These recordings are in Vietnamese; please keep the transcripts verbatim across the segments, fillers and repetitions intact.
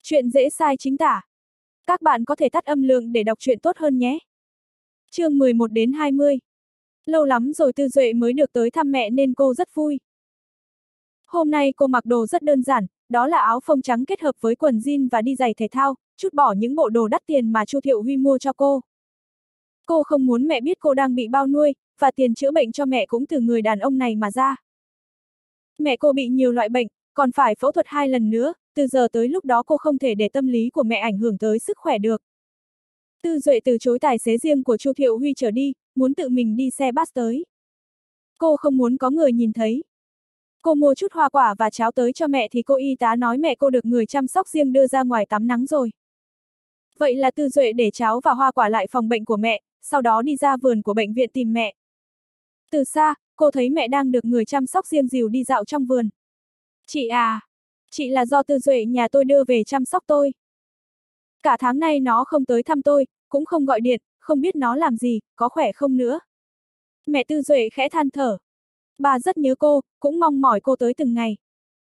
Chuyện dễ sai chính tả. Các bạn có thể tắt âm lượng để đọc truyện tốt hơn nhé. Chương mười một đến hai mươi. Lâu lắm rồi Tư Duệ mới được tới thăm mẹ nên cô rất vui. Hôm nay cô mặc đồ rất đơn giản, đó là áo phông trắng kết hợp với quần jean và đi giày thể thao, trút bỏ những bộ đồ đắt tiền mà Chu Thiệu Huy mua cho cô. Cô không muốn mẹ biết cô đang bị bao nuôi, và tiền chữa bệnh cho mẹ cũng từ người đàn ông này mà ra. Mẹ cô bị nhiều loại bệnh, còn phải phẫu thuật hai lần nữa, từ giờ tới lúc đó cô không thể để tâm lý của mẹ ảnh hưởng tới sức khỏe được. Tư Duệ từ chối tài xế riêng của Chu Thiệu Huy chở đi, muốn tự mình đi xe bus tới. Cô không muốn có người nhìn thấy. Cô mua chút hoa quả và cháo tới cho mẹ thì cô y tá nói mẹ cô được người chăm sóc riêng đưa ra ngoài tắm nắng rồi. Vậy là Tư Duệ để cháo và hoa quả lại phòng bệnh của mẹ, sau đó đi ra vườn của bệnh viện tìm mẹ. Từ xa, cô thấy mẹ đang được người chăm sóc riêng dìu đi dạo trong vườn. Chị à, chị là do Tư Duệ nhà tôi đưa về chăm sóc tôi. Cả tháng nay nó không tới thăm tôi, cũng không gọi điện, không biết nó làm gì, có khỏe không nữa. Mẹ Tư Duệ khẽ than thở. Bà rất nhớ cô, cũng mong mỏi cô tới từng ngày.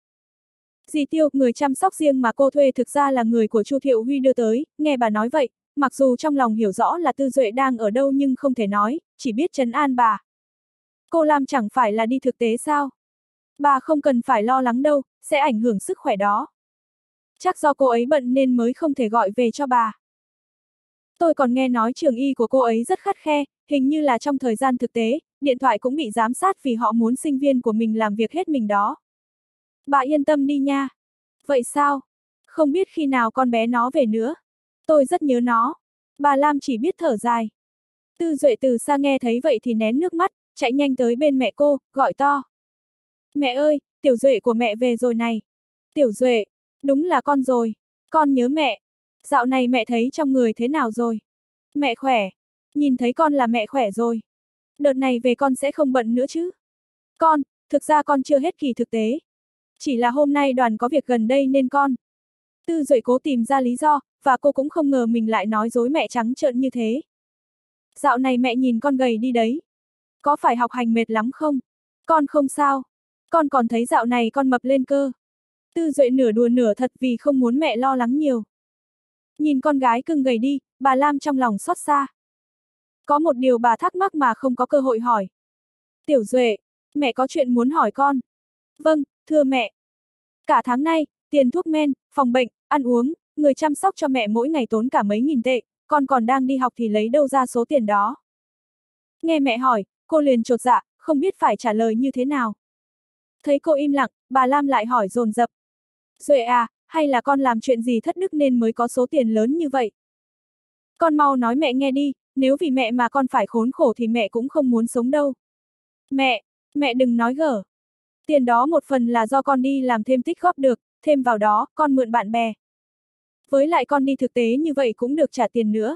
Dì Tiêu, người chăm sóc riêng mà cô thuê thực ra là người của Chu Thiệu Huy đưa tới, nghe bà nói vậy, mặc dù trong lòng hiểu rõ là Tư Duệ đang ở đâu nhưng không thể nói, chỉ biết trấn an bà. Cô làm chẳng phải là đi thực tế sao? Bà không cần phải lo lắng đâu, sẽ ảnh hưởng sức khỏe đó. Chắc do cô ấy bận nên mới không thể gọi về cho bà. Tôi còn nghe nói trường y của cô ấy rất khắt khe, hình như là trong thời gian thực tế, điện thoại cũng bị giám sát vì họ muốn sinh viên của mình làm việc hết mình đó. Bà yên tâm đi nha. Vậy sao? Không biết khi nào con bé nó về nữa. Tôi rất nhớ nó. Bà Lam chỉ biết thở dài. Tư Duệ từ xa nghe thấy vậy thì nén nước mắt, chạy nhanh tới bên mẹ cô, gọi to. Mẹ ơi, Tiểu Duệ của mẹ về rồi này. Tiểu Duệ, đúng là con rồi. Con nhớ mẹ. Dạo này mẹ thấy trong người thế nào rồi? Mẹ khỏe. Nhìn thấy con là mẹ khỏe rồi. Đợt này về con sẽ không bận nữa chứ? Con, thực ra con chưa hết kỳ thực tế. Chỉ là hôm nay đoàn có việc gần đây nên con. Tư Duệ cố tìm ra lý do, và cô cũng không ngờ mình lại nói dối mẹ trắng trợn như thế. Dạo này mẹ nhìn con gầy đi đấy. Có phải học hành mệt lắm không? Con không sao. Con còn thấy dạo này con mập lên cơ. Tư Duệ nửa đùa nửa thật vì không muốn mẹ lo lắng nhiều. Nhìn con gái cưng gầy đi, bà Lam trong lòng xót xa. Có một điều bà thắc mắc mà không có cơ hội hỏi. Tiểu Duệ, mẹ có chuyện muốn hỏi con. Vâng, thưa mẹ. Cả tháng nay, tiền thuốc men, phòng bệnh, ăn uống, người chăm sóc cho mẹ mỗi ngày tốn cả mấy nghìn tệ, con còn đang đi học thì lấy đâu ra số tiền đó. Nghe mẹ hỏi, cô liền chột dạ, không biết phải trả lời như thế nào. Thấy cô im lặng, bà Lam lại hỏi dồn dập. Duệ à, hay là con làm chuyện gì thất đức nên mới có số tiền lớn như vậy? Con mau nói mẹ nghe đi, nếu vì mẹ mà con phải khốn khổ thì mẹ cũng không muốn sống đâu. Mẹ, mẹ đừng nói gở. Tiền đó một phần là do con đi làm thêm tích góp được, thêm vào đó, con mượn bạn bè. Với lại con đi thực tế như vậy cũng được trả tiền nữa.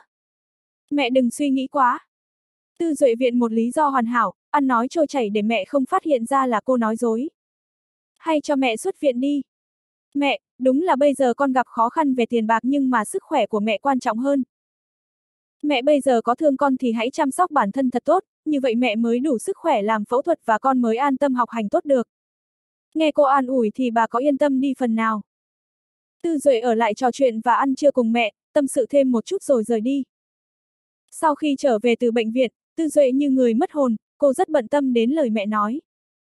Mẹ đừng suy nghĩ quá. Tư Duệ viện một lý do hoàn hảo, ăn nói trôi chảy để mẹ không phát hiện ra là cô nói dối. Hay cho mẹ xuất viện đi. Mẹ, đúng là bây giờ con gặp khó khăn về tiền bạc nhưng mà sức khỏe của mẹ quan trọng hơn. Mẹ bây giờ có thương con thì hãy chăm sóc bản thân thật tốt, như vậy mẹ mới đủ sức khỏe làm phẫu thuật và con mới an tâm học hành tốt được. Nghe cô an ủi thì bà có yên tâm đi phần nào. Tư Duệ ở lại trò chuyện và ăn trưa cùng mẹ, tâm sự thêm một chút rồi rời đi. Sau khi trở về từ bệnh viện, Tư Duệ như người mất hồn, cô rất bận tâm đến lời mẹ nói.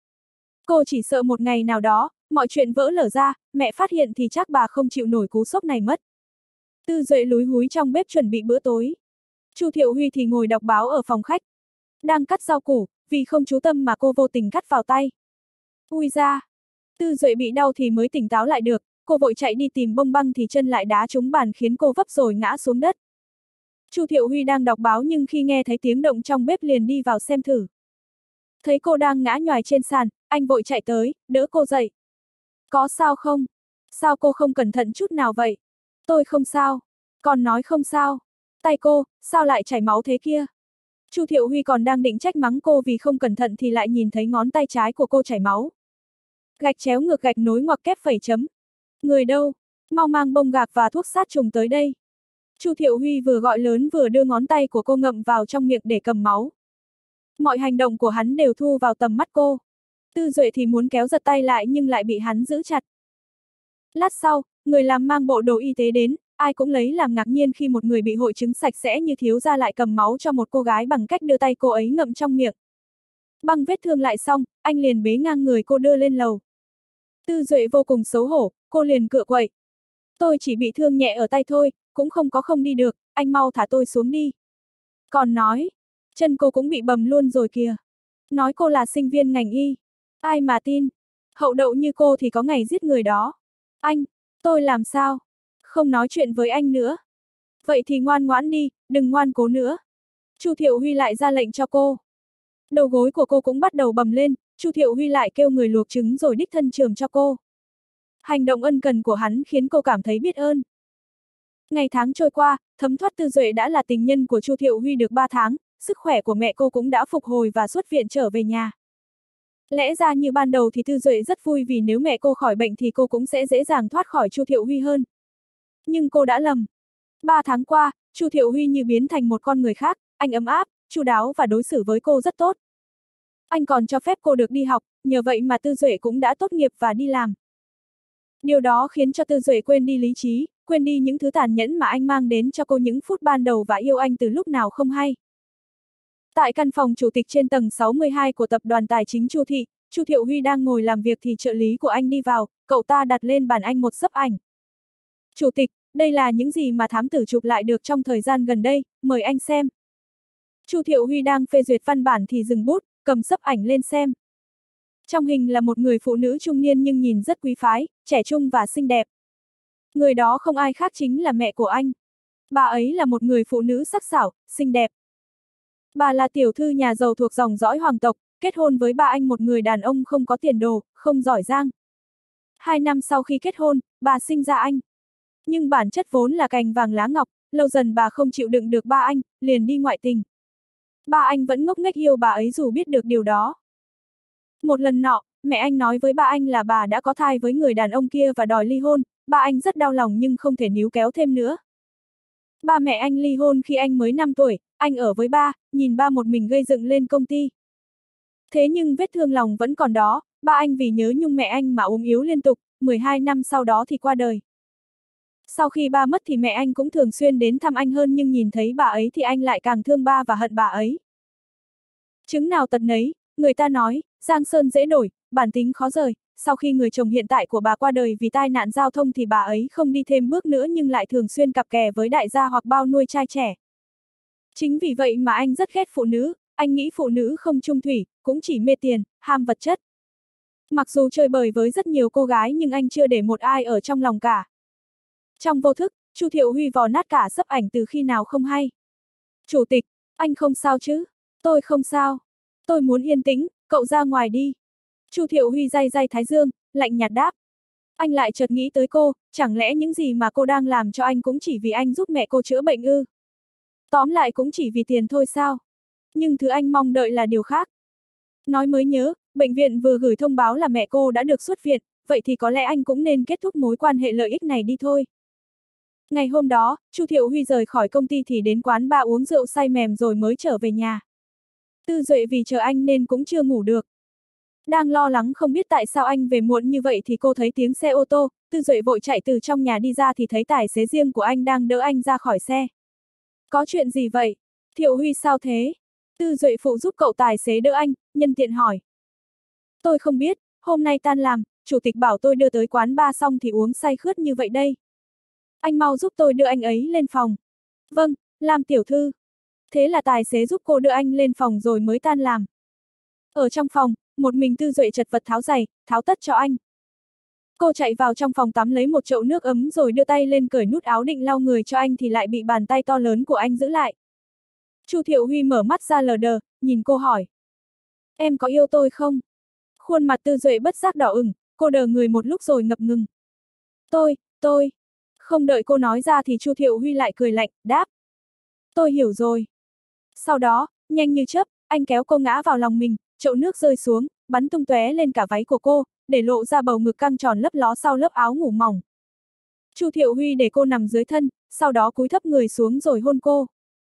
Cô chỉ sợ một ngày nào đó, mọi chuyện vỡ lở ra, mẹ phát hiện thì chắc bà không chịu nổi cú sốc này mất. Tư Duệ lúi húi trong bếp chuẩn bị bữa tối. Chu Thiệu Huy thì ngồi đọc báo ở phòng khách. Đang cắt rau củ, vì không chú tâm mà cô vô tình cắt vào tay. Ui da! Tư Duệ bị đau thì mới tỉnh táo lại được, cô vội chạy đi tìm bông băng thì chân lại đá trúng bàn khiến cô vấp rồi ngã xuống đất. Chu Thiệu Huy đang đọc báo nhưng khi nghe thấy tiếng động trong bếp liền đi vào xem thử. Thấy cô đang ngã nhoài trên sàn, anh vội chạy tới, đỡ cô dậy. Có sao không? Sao cô không cẩn thận chút nào vậy? Tôi không sao. Còn nói không sao. Tay cô, sao lại chảy máu thế kia? Chu Thiệu Huy còn đang định trách mắng cô vì không cẩn thận thì lại nhìn thấy ngón tay trái của cô chảy máu. Gạch chéo ngược gạch nối ngoặc kép phẩy chấm. Người đâu? Mau mang bông gạc và thuốc sát trùng tới đây. Chu Thiệu Huy vừa gọi lớn vừa đưa ngón tay của cô ngậm vào trong miệng để cầm máu. Mọi hành động của hắn đều thu vào tầm mắt cô. Tư Duệ thì muốn kéo giật tay lại nhưng lại bị hắn giữ chặt. Lát sau, người làm mang bộ đồ y tế đến, ai cũng lấy làm ngạc nhiên khi một người bị hội chứng sạch sẽ như thiếu gia lại cầm máu cho một cô gái bằng cách đưa tay cô ấy ngậm trong miệng. Băng vết thương lại xong, anh liền bế ngang người cô đưa lên lầu. Tư Duệ vô cùng xấu hổ, cô liền cựa quậy. Tôi chỉ bị thương nhẹ ở tay thôi, cũng không có không đi được, anh mau thả tôi xuống đi. Còn nói, chân cô cũng bị bầm luôn rồi kìa. Nói cô là sinh viên ngành y. Ai mà tin, hậu đậu như cô thì có ngày giết người đó. Anh, tôi làm sao? Không nói chuyện với anh nữa. Vậy thì ngoan ngoãn đi, đừng ngoan cố nữa. Chu Thiệu Huy lại ra lệnh cho cô. Đầu gối của cô cũng bắt đầu bầm lên, Chu Thiệu Huy lại kêu người luộc trứng rồi đích thân chườm cho cô. Hành động ân cần của hắn khiến cô cảm thấy biết ơn. Ngày tháng trôi qua, Thấm Thoát Tư Duệ đã là tình nhân của Chu Thiệu Huy được ba tháng, sức khỏe của mẹ cô cũng đã phục hồi và xuất viện trở về nhà. Lẽ ra như ban đầu thì Tư Duệ rất vui vì nếu mẹ cô khỏi bệnh thì cô cũng sẽ dễ dàng thoát khỏi Chu Thiệu Huy hơn. Nhưng cô đã lầm. Ba tháng qua, Chu Thiệu Huy như biến thành một con người khác, anh ấm áp, chu đáo và đối xử với cô rất tốt. Anh còn cho phép cô được đi học, nhờ vậy mà Tư Duệ cũng đã tốt nghiệp và đi làm. Điều đó khiến cho Tư Duệ quên đi lý trí, quên đi những thứ tàn nhẫn mà anh mang đến cho cô những phút ban đầu và yêu anh từ lúc nào không hay. Tại căn phòng chủ tịch trên tầng sáu mươi hai của tập đoàn tài chính Chu Thị, Chu Thiệu Huy đang ngồi làm việc thì trợ lý của anh đi vào, cậu ta đặt lên bàn anh một xấp ảnh. Chủ tịch, đây là những gì mà thám tử chụp lại được trong thời gian gần đây, mời anh xem. Chu Thiệu Huy đang phê duyệt văn bản thì dừng bút, cầm xấp ảnh lên xem. Trong hình là một người phụ nữ trung niên nhưng nhìn rất quý phái, trẻ trung và xinh đẹp. Người đó không ai khác chính là mẹ của anh. Bà ấy là một người phụ nữ sắc sảo, xinh đẹp. Bà là tiểu thư nhà giàu thuộc dòng dõi hoàng tộc, kết hôn với ba anh một người đàn ông không có tiền đồ, không giỏi giang. Hai năm sau khi kết hôn, bà sinh ra anh. Nhưng bản chất vốn là cành vàng lá ngọc, lâu dần bà không chịu đựng được ba anh, liền đi ngoại tình. Ba anh vẫn ngốc nghếch yêu bà ấy dù biết được điều đó. Một lần nọ, mẹ anh nói với ba anh là bà đã có thai với người đàn ông kia và đòi ly hôn, ba anh rất đau lòng nhưng không thể níu kéo thêm nữa. Ba mẹ anh ly hôn khi anh mới năm tuổi, anh ở với ba, nhìn ba một mình gây dựng lên công ty. Thế nhưng vết thương lòng vẫn còn đó, ba anh vì nhớ nhung mẹ anh mà ốm yếu liên tục, mười hai năm sau đó thì qua đời. Sau khi ba mất thì mẹ anh cũng thường xuyên đến thăm anh hơn nhưng nhìn thấy bà ấy thì anh lại càng thương ba và hận bà ấy. Chứng nào tật nấy, người ta nói, giang sơn dễ đổi, bản tính khó rời, sau khi người chồng hiện tại của bà qua đời vì tai nạn giao thông thì bà ấy không đi thêm bước nữa nhưng lại thường xuyên cặp kè với đại gia hoặc bao nuôi trai trẻ. Chính vì vậy mà anh rất ghét phụ nữ, anh nghĩ phụ nữ không chung thủy, cũng chỉ mê tiền, ham vật chất. Mặc dù chơi bời với rất nhiều cô gái nhưng anh chưa để một ai ở trong lòng cả. Trong vô thức, Chu Thiệu Huy vò nát cả xấp ảnh từ khi nào không hay. Chủ tịch, anh không sao chứ? Tôi không sao. Tôi muốn yên tĩnh, cậu ra ngoài đi. Chu Thiệu Huy day day thái dương, lạnh nhạt đáp. Anh lại chợt nghĩ tới cô, chẳng lẽ những gì mà cô đang làm cho anh cũng chỉ vì anh giúp mẹ cô chữa bệnh ư? Tóm lại cũng chỉ vì tiền thôi sao? Nhưng thứ anh mong đợi là điều khác. Nói mới nhớ, bệnh viện vừa gửi thông báo là mẹ cô đã được xuất viện, vậy thì có lẽ anh cũng nên kết thúc mối quan hệ lợi ích này đi thôi. Ngày hôm đó, Chu Thiệu Huy rời khỏi công ty thì đến quán bar uống rượu say mềm rồi mới trở về nhà. Tư Duệ vì chờ anh nên cũng chưa ngủ được. Đang lo lắng không biết tại sao anh về muộn như vậy thì cô thấy tiếng xe ô tô, Tư Duệ vội chạy từ trong nhà đi ra thì thấy tài xế riêng của anh đang đỡ anh ra khỏi xe. Có chuyện gì vậy? Thiệu Huy sao thế? Tư Duệ phụ giúp cậu tài xế đỡ anh, nhân tiện hỏi. Tôi không biết, hôm nay tan làm, chủ tịch bảo tôi đưa tới quán bar xong thì uống say khướt như vậy đây. Anh mau giúp tôi đưa anh ấy lên phòng. Vâng, Lam tiểu thư. Thế là tài xế giúp cô đưa anh lên phòng rồi mới tan làm. Ở trong phòng, một mình Tư Duệ chật vật tháo giày, tháo tất cho anh. Cô chạy vào trong phòng tắm lấy một chậu nước ấm rồi đưa tay lên cởi nút áo định lau người cho anh thì lại bị bàn tay to lớn của anh giữ lại. Chu Thiệu Huy mở mắt ra lờ đờ, nhìn cô hỏi. Em có yêu tôi không? Khuôn mặt Tư Duệ bất giác đỏ ửng, cô đờ người một lúc rồi ngập ngừng. Tôi, tôi. Không đợi cô nói ra thì Chu Thiệu Huy lại cười lạnh, đáp. Tôi hiểu rồi. Sau đó, nhanh như chớp, anh kéo cô ngã vào lòng mình, chậu nước rơi xuống, bắn tung tóe lên cả váy của cô, để lộ ra bầu ngực căng tròn lấp ló sau lớp áo ngủ mỏng. Chu Thiệu Huy để cô nằm dưới thân, sau đó cúi thấp người xuống rồi hôn cô.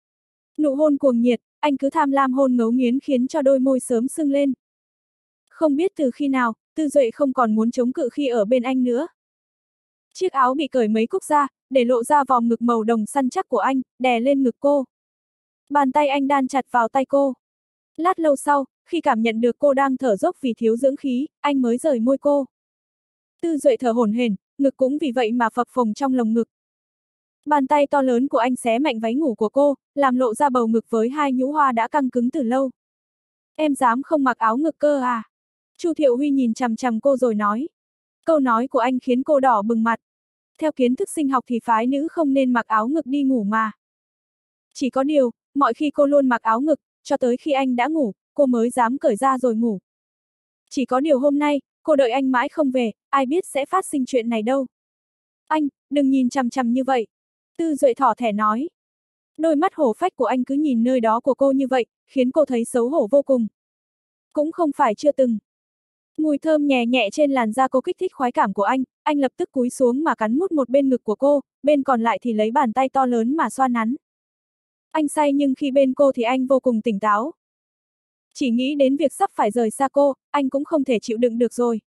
Nụ hôn cuồng nhiệt, anh cứ tham lam hôn ngấu nghiến khiến cho đôi môi sớm sưng lên. Không biết từ khi nào, Tư Duệ không còn muốn chống cự khi ở bên anh nữa. Chiếc áo bị cởi mấy cúc ra, để lộ ra vòm ngực màu đồng săn chắc của anh, đè lên ngực cô. Bàn tay anh đan chặt vào tay cô. Lát lâu sau, khi cảm nhận được cô đang thở dốc vì thiếu dưỡng khí, anh mới rời môi cô. Tư Duệ thở hổn hển, ngực cũng vì vậy mà phập phồng trong lồng ngực. Bàn tay to lớn của anh xé mạnh váy ngủ của cô, làm lộ ra bầu ngực với hai nhũ hoa đã căng cứng từ lâu. Em dám không mặc áo ngực cơ à? Chu Thiệu Huy nhìn chằm chằm cô rồi nói. Câu nói của anh khiến cô đỏ bừng mặt. Theo kiến thức sinh học thì phái nữ không nên mặc áo ngực đi ngủ mà. Chỉ có điều, mọi khi cô luôn mặc áo ngực, cho tới khi anh đã ngủ, cô mới dám cởi ra rồi ngủ. Chỉ có điều hôm nay, cô đợi anh mãi không về, ai biết sẽ phát sinh chuyện này đâu. Anh, đừng nhìn chằm chằm như vậy. Tư Duệ thỏ thẻ nói. Đôi mắt hổ phách của anh cứ nhìn nơi đó của cô như vậy, khiến cô thấy xấu hổ vô cùng. Cũng không phải chưa từng. Mùi thơm nhẹ nhẹ trên làn da cô kích thích khoái cảm của anh, anh lập tức cúi xuống mà cắn mút một bên ngực của cô, bên còn lại thì lấy bàn tay to lớn mà xoa nắn. Anh say nhưng khi bên cô thì anh vô cùng tỉnh táo. Chỉ nghĩ đến việc sắp phải rời xa cô, anh cũng không thể chịu đựng được rồi.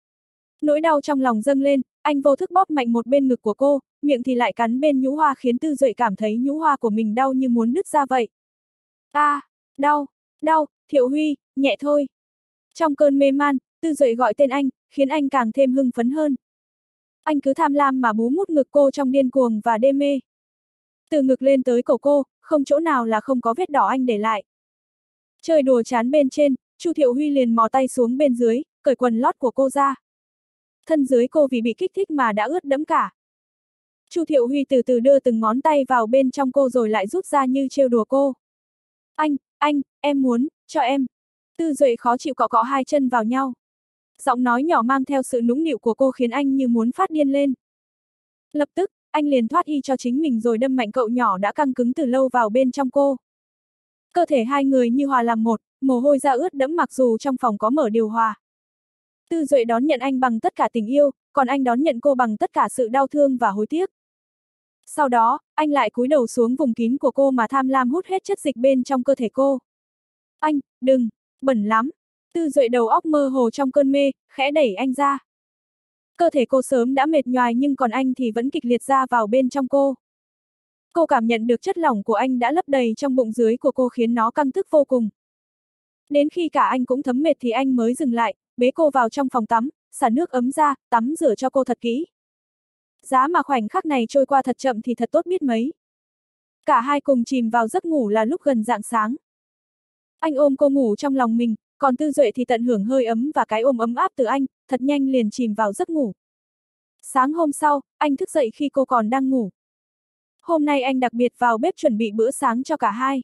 Nỗi đau trong lòng dâng lên, anh vô thức bóp mạnh một bên ngực của cô, miệng thì lại cắn bên nhũ hoa khiến Tư Duệ cảm thấy nhũ hoa của mình đau như muốn nứt ra vậy. A, à, đau, đau, Thiệu Huy, nhẹ thôi. Trong cơn mê man, Tư Duệ gọi tên anh, khiến anh càng thêm hưng phấn hơn. Anh cứ tham lam mà bú mút ngực cô trong điên cuồng và đê mê. Từ ngực lên tới cổ cô, không chỗ nào là không có vết đỏ anh để lại. Chơi đùa chán bên trên, Chu Thiệu Huy liền mò tay xuống bên dưới, cởi quần lót của cô ra. Thân dưới cô vì bị kích thích mà đã ướt đẫm cả. Chu Thiệu Huy từ từ đưa từng ngón tay vào bên trong cô rồi lại rút ra như trêu đùa cô. Anh, anh, em muốn, cho em. Tư Duệ khó chịu cọ cọ hai chân vào nhau. Giọng nói nhỏ mang theo sự nũng nịu của cô khiến anh như muốn phát điên lên. Lập tức, anh liền thoát y cho chính mình rồi đâm mạnh cậu nhỏ đã căng cứng từ lâu vào bên trong cô. Cơ thể hai người như hòa làm một, mồ hôi ra ướt đẫm mặc dù trong phòng có mở điều hòa. Tư Duệ đón nhận anh bằng tất cả tình yêu, còn anh đón nhận cô bằng tất cả sự đau thương và hối tiếc. Sau đó, anh lại cúi đầu xuống vùng kín của cô mà tham lam hút hết chất dịch bên trong cơ thể cô. Anh, đừng, bẩn lắm. Tư Duệ đầu óc mơ hồ trong cơn mê, khẽ đẩy anh ra. Cơ thể cô sớm đã mệt nhoài nhưng còn anh thì vẫn kịch liệt ra vào bên trong cô. Cô cảm nhận được chất lỏng của anh đã lấp đầy trong bụng dưới của cô khiến nó căng thức vô cùng. Đến khi cả anh cũng thấm mệt thì anh mới dừng lại, bế cô vào trong phòng tắm, xả nước ấm ra, tắm rửa cho cô thật kỹ. Giá mà khoảnh khắc này trôi qua thật chậm thì thật tốt biết mấy. Cả hai cùng chìm vào giấc ngủ là lúc gần rạng sáng. Anh ôm cô ngủ trong lòng mình, còn Tư Duệ thì tận hưởng hơi ấm và cái ôm ấm áp từ anh, thật nhanh liền chìm vào giấc ngủ. Sáng hôm sau, anh thức dậy khi cô còn đang ngủ. Hôm nay anh đặc biệt vào bếp chuẩn bị bữa sáng cho cả hai.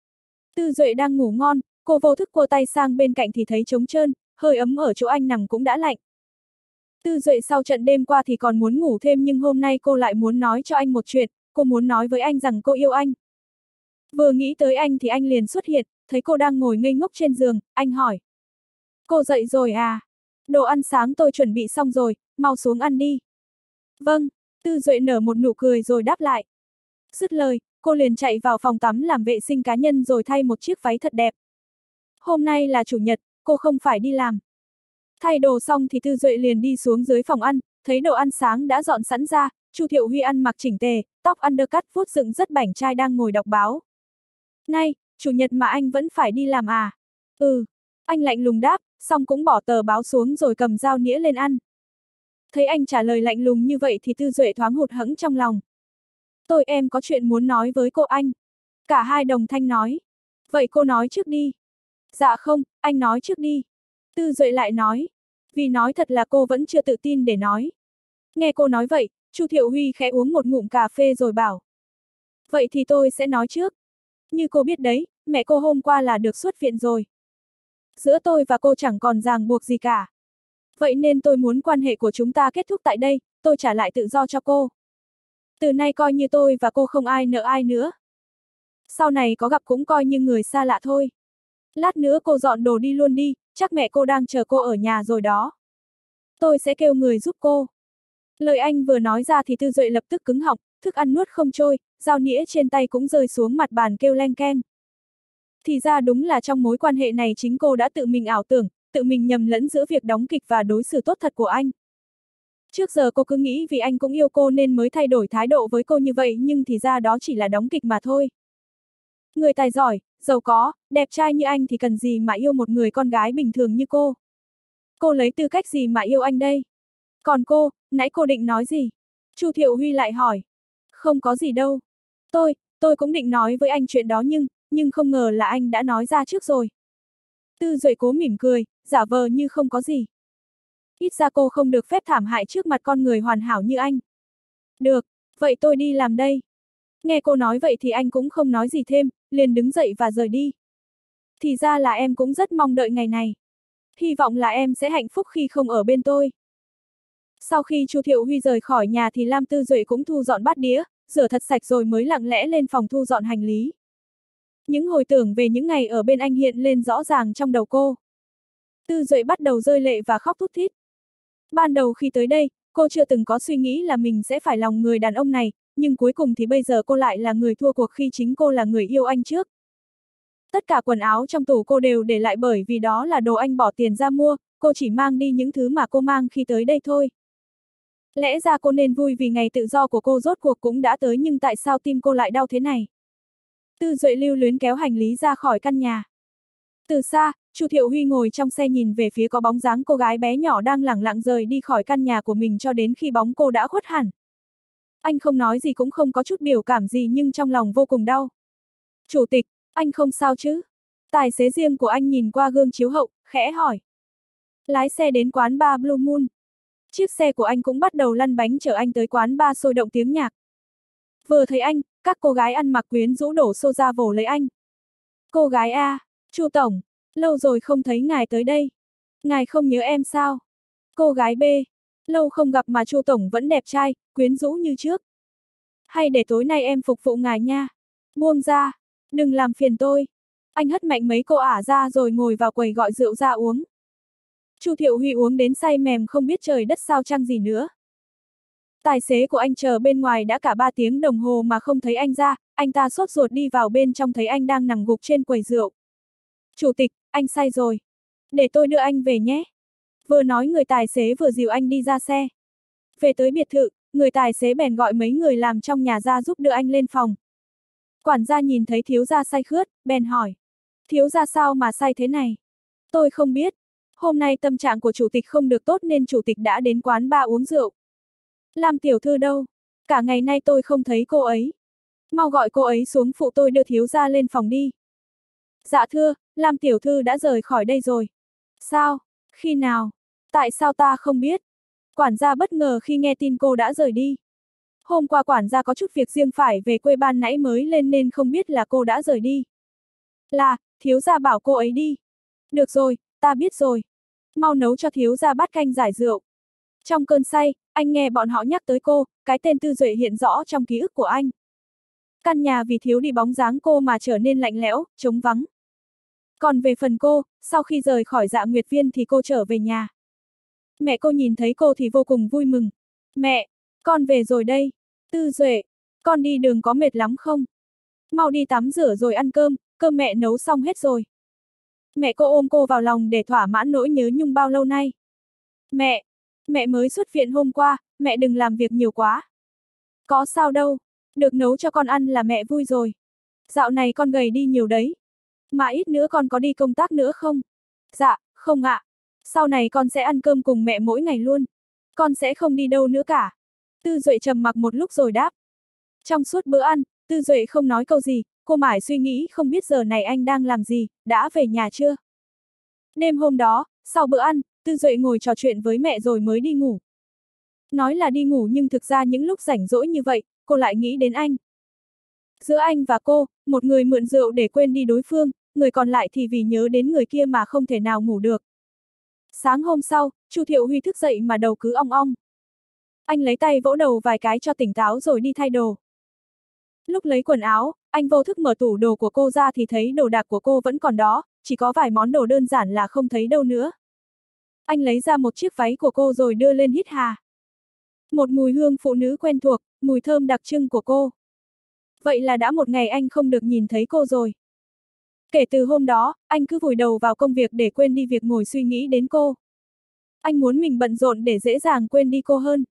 Tư Duệ đang ngủ ngon, cô vô thức cô tay sang bên cạnh thì thấy trống trơn, hơi ấm ở chỗ anh nằm cũng đã lạnh. Tư Duệ sau trận đêm qua thì còn muốn ngủ thêm nhưng hôm nay cô lại muốn nói cho anh một chuyện, cô muốn nói với anh rằng cô yêu anh. Vừa nghĩ tới anh thì anh liền xuất hiện, thấy cô đang ngồi ngây ngốc trên giường, anh hỏi. Cô dậy rồi à? Đồ ăn sáng tôi chuẩn bị xong rồi, mau xuống ăn đi. Vâng, Tư Duệ nở một nụ cười rồi đáp lại. Dứt lời, cô liền chạy vào phòng tắm làm vệ sinh cá nhân rồi thay một chiếc váy thật đẹp. Hôm nay là chủ nhật, cô không phải đi làm. Thay đồ xong thì Tư Duệ liền đi xuống dưới phòng ăn, thấy đồ ăn sáng đã dọn sẵn ra, Chu Thiệu Huy ăn mặc chỉnh tề, tóc undercut vuốt dựng rất bảnh trai đang ngồi đọc báo. Này, chủ nhật mà anh vẫn phải đi làm à? Ừ, anh lạnh lùng đáp, xong cũng bỏ tờ báo xuống rồi cầm dao nĩa lên ăn. Thấy anh trả lời lạnh lùng như vậy thì Tư Duệ thoáng hụt hẫng trong lòng. Tôi em có chuyện muốn nói với cô anh. Cả hai đồng thanh nói. Vậy cô nói trước đi. Dạ không, anh nói trước đi. Tư Duệ lại nói. Vì nói thật là cô vẫn chưa tự tin để nói. Nghe cô nói vậy, Chu Thiệu Huy khẽ uống một ngụm cà phê rồi bảo. Vậy thì tôi sẽ nói trước. Như cô biết đấy, mẹ cô hôm qua là được xuất viện rồi. Giữa tôi và cô chẳng còn ràng buộc gì cả. Vậy nên tôi muốn quan hệ của chúng ta kết thúc tại đây, tôi trả lại tự do cho cô. Từ nay coi như tôi và cô không ai nợ ai nữa. Sau này có gặp cũng coi như người xa lạ thôi. Lát nữa cô dọn đồ đi luôn đi, chắc mẹ cô đang chờ cô ở nhà rồi đó. Tôi sẽ kêu người giúp cô. Lời anh vừa nói ra thì Tư Duệ lập tức cứng họng, thức ăn nuốt không trôi, dao nĩa trên tay cũng rơi xuống mặt bàn kêu leng keng. Thì ra đúng là trong mối quan hệ này chính cô đã tự mình ảo tưởng, tự mình nhầm lẫn giữa việc đóng kịch và đối xử tốt thật của anh. Trước giờ cô cứ nghĩ vì anh cũng yêu cô nên mới thay đổi thái độ với cô như vậy, nhưng thì ra đó chỉ là đóng kịch mà thôi. Người tài giỏi, giàu có, đẹp trai như anh thì cần gì mà yêu một người con gái bình thường như cô. Cô lấy tư cách gì mà yêu anh đây? Còn cô, nãy cô định nói gì? Chu Thiệu Huy lại hỏi. Không có gì đâu. Tôi, tôi cũng định nói với anh chuyện đó nhưng, nhưng không ngờ là anh đã nói ra trước rồi. Tư Duệ cố mỉm cười, giả vờ như không có gì. Ít ra cô không được phép thảm hại trước mặt con người hoàn hảo như anh. Được, vậy tôi đi làm đây. Nghe cô nói vậy thì anh cũng không nói gì thêm, liền đứng dậy và rời đi. Thì ra là em cũng rất mong đợi ngày này. Hy vọng là em sẽ hạnh phúc khi không ở bên tôi. Sau khi Chu Thiệu Huy rời khỏi nhà thì Lam Tư Duệ cũng thu dọn bát đĩa, rửa thật sạch rồi mới lặng lẽ lên phòng thu dọn hành lý. Những hồi tưởng về những ngày ở bên anh hiện lên rõ ràng trong đầu cô. Tư Duệ bắt đầu rơi lệ và khóc thút thít. Ban đầu khi tới đây, cô chưa từng có suy nghĩ là mình sẽ phải lòng người đàn ông này, nhưng cuối cùng thì bây giờ cô lại là người thua cuộc khi chính cô là người yêu anh trước. Tất cả quần áo trong tủ cô đều để lại bởi vì đó là đồ anh bỏ tiền ra mua, cô chỉ mang đi những thứ mà cô mang khi tới đây thôi. Lẽ ra cô nên vui vì ngày tự do của cô rốt cuộc cũng đã tới, nhưng tại sao tim cô lại đau thế này? Tư Duệ lưu luyến kéo hành lý ra khỏi căn nhà. Từ xa, Chu Thiệu Huy ngồi trong xe nhìn về phía có bóng dáng cô gái bé nhỏ đang lẳng lặng rời đi khỏi căn nhà của mình cho đến khi bóng cô đã khuất hẳn. Anh không nói gì cũng không có chút biểu cảm gì nhưng trong lòng vô cùng đau. Chủ tịch, anh không sao chứ? Tài xế riêng của anh nhìn qua gương chiếu hậu, khẽ hỏi. Lái xe đến quán bar Blue Moon. Chiếc xe của anh cũng bắt đầu lăn bánh chở anh tới quán bar sôi động tiếng nhạc. Vừa thấy anh, các cô gái ăn mặc quyến rũ đổ xô ra vồ lấy anh. Cô gái A, Chu Tổng, lâu rồi không thấy ngài tới đây. Ngài không nhớ em sao? Cô gái B, lâu không gặp mà Chu Tổng vẫn đẹp trai, quyến rũ như trước. Hay để tối nay em phục vụ ngài nha. Buông ra, đừng làm phiền tôi. Anh hất mạnh mấy cô ả ra rồi ngồi vào quầy gọi rượu ra uống. Chu Thiệu Huy uống đến say mềm không biết trời đất sao trăng gì nữa. Tài xế của anh chờ bên ngoài đã cả ba tiếng đồng hồ mà không thấy anh ra, anh ta sốt ruột đi vào bên trong thấy anh đang nằm gục trên quầy rượu. Chủ tịch, anh say rồi. Để tôi đưa anh về nhé. Vừa nói người tài xế vừa dìu anh đi ra xe. Về tới biệt thự, người tài xế bèn gọi mấy người làm trong nhà ra giúp đưa anh lên phòng. Quản gia nhìn thấy thiếu gia say khướt, bèn hỏi. Thiếu gia sao mà say thế này? Tôi không biết. Hôm nay tâm trạng của chủ tịch không được tốt nên chủ tịch đã đến quán bar uống rượu. Lam tiểu thư đâu? Cả ngày nay tôi không thấy cô ấy. Mau gọi cô ấy xuống phụ tôi đưa thiếu gia lên phòng đi. Dạ thưa, Lam tiểu thư đã rời khỏi đây rồi. Sao? Khi nào? Tại sao ta không biết? Quản gia bất ngờ khi nghe tin cô đã rời đi. Hôm qua quản gia có chút việc riêng phải về quê ban nãy mới lên nên không biết là cô đã rời đi. Là, thiếu gia bảo cô ấy đi. Được rồi, ta biết rồi. Mau nấu cho thiếu gia bát canh giải rượu. Trong cơn say, anh nghe bọn họ nhắc tới cô, cái tên Tư Duệ hiện rõ trong ký ức của anh. Căn nhà vì thiếu đi bóng dáng cô mà trở nên lạnh lẽo, trống vắng. Còn về phần cô, sau khi rời khỏi Dạ Nguyệt Viên thì cô trở về nhà. Mẹ cô nhìn thấy cô thì vô cùng vui mừng. Mẹ, con về rồi đây. Tư Duệ, con đi đường có mệt lắm không? Mau đi tắm rửa rồi ăn cơm, cơm mẹ nấu xong hết rồi. Mẹ cô ôm cô vào lòng để thỏa mãn nỗi nhớ nhung bao lâu nay. Mẹ, mẹ mới xuất viện hôm qua, mẹ đừng làm việc nhiều quá. Có sao đâu, được nấu cho con ăn là mẹ vui rồi. Dạo này con gầy đi nhiều đấy. Mà ít nữa con có đi công tác nữa không? Dạ, không ạ. Sau này con sẽ ăn cơm cùng mẹ mỗi ngày luôn. Con sẽ không đi đâu nữa cả. Tư Duệ trầm mặc một lúc rồi đáp. Trong suốt bữa ăn, Tư Duệ không nói câu gì, cô mải suy nghĩ không biết giờ này anh đang làm gì, đã về nhà chưa? Đêm hôm đó, sau bữa ăn, Tư Duệ ngồi trò chuyện với mẹ rồi mới đi ngủ. Nói là đi ngủ nhưng thực ra những lúc rảnh rỗi như vậy, cô lại nghĩ đến anh. Giữa anh và cô, một người mượn rượu để quên đi đối phương, người còn lại thì vì nhớ đến người kia mà không thể nào ngủ được. Sáng hôm sau, Chu Thiệu Huy thức dậy mà đầu cứ ong ong. Anh lấy tay vỗ đầu vài cái cho tỉnh táo rồi đi thay đồ. Lúc lấy quần áo, anh vô thức mở tủ đồ của cô ra thì thấy đồ đạc của cô vẫn còn đó, chỉ có vài món đồ đơn giản là không thấy đâu nữa. Anh lấy ra một chiếc váy của cô rồi đưa lên hít hà. Một mùi hương phụ nữ quen thuộc, mùi thơm đặc trưng của cô. Vậy là đã một ngày anh không được nhìn thấy cô rồi. Kể từ hôm đó, anh cứ vùi đầu vào công việc để quên đi việc ngồi suy nghĩ đến cô. Anh muốn mình bận rộn để dễ dàng quên đi cô hơn.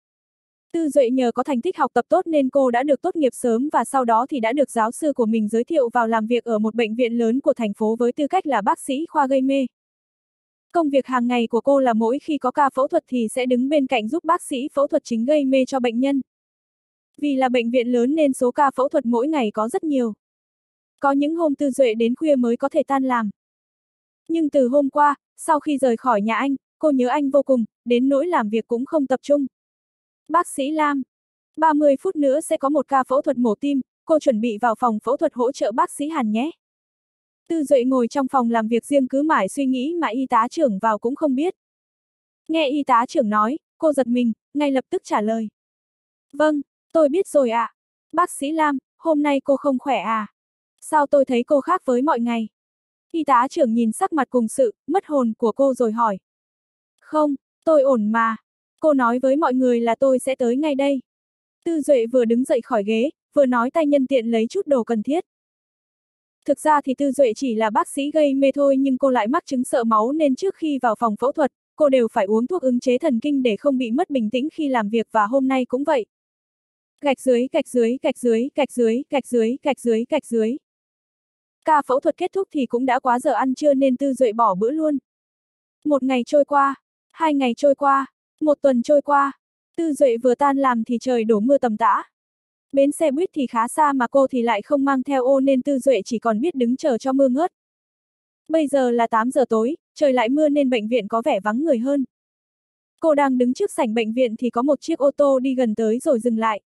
Tư Duệ nhờ có thành tích học tập tốt nên cô đã được tốt nghiệp sớm và sau đó thì đã được giáo sư của mình giới thiệu vào làm việc ở một bệnh viện lớn của thành phố với tư cách là bác sĩ khoa gây mê. Công việc hàng ngày của cô là mỗi khi có ca phẫu thuật thì sẽ đứng bên cạnh giúp bác sĩ phẫu thuật chính gây mê cho bệnh nhân. Vì là bệnh viện lớn nên số ca phẫu thuật mỗi ngày có rất nhiều. Có những hôm Tư Duệ đến khuya mới có thể tan làm. Nhưng từ hôm qua, sau khi rời khỏi nhà anh, cô nhớ anh vô cùng, đến nỗi làm việc cũng không tập trung. Bác sĩ Lam, ba mươi phút nữa sẽ có một ca phẫu thuật mổ tim, cô chuẩn bị vào phòng phẫu thuật hỗ trợ bác sĩ Hàn nhé. Tư Duệ ngồi trong phòng làm việc riêng cứ mãi suy nghĩ mà y tá trưởng vào cũng không biết. Nghe y tá trưởng nói, cô giật mình, ngay lập tức trả lời. Vâng, tôi biết rồi ạ. À. Bác sĩ Lam, hôm nay cô không khỏe à? Sao tôi thấy cô khác với mọi ngày? Y tá trưởng nhìn sắc mặt cùng sự mất hồn của cô rồi hỏi. Không, tôi ổn mà. Cô nói với mọi người là tôi sẽ tới ngay đây. Tư Duệ vừa đứng dậy khỏi ghế, vừa nói tay nhân tiện lấy chút đồ cần thiết. Thực ra thì Tư Duệ chỉ là bác sĩ gây mê thôi nhưng cô lại mắc chứng sợ máu nên trước khi vào phòng phẫu thuật, cô đều phải uống thuốc ức chế thần kinh để không bị mất bình tĩnh khi làm việc và hôm nay cũng vậy. Gạch dưới, gạch dưới, gạch dưới, gạch dưới, gạch dưới, gạch dưới, gạch dưới. Ca phẫu thuật kết thúc thì cũng đã quá giờ ăn trưa nên Tư Duệ bỏ bữa luôn. Một ngày trôi qua, hai ngày trôi qua, một tuần trôi qua, Tư Duệ vừa tan làm thì trời đổ mưa tầm tã. Bến xe buýt thì khá xa mà cô thì lại không mang theo ô nên Tư Duệ chỉ còn biết đứng chờ cho mưa ngớt. Bây giờ là tám giờ tối, trời lại mưa nên bệnh viện có vẻ vắng người hơn. Cô đang đứng trước sảnh bệnh viện thì có một chiếc ô tô đi gần tới rồi dừng lại.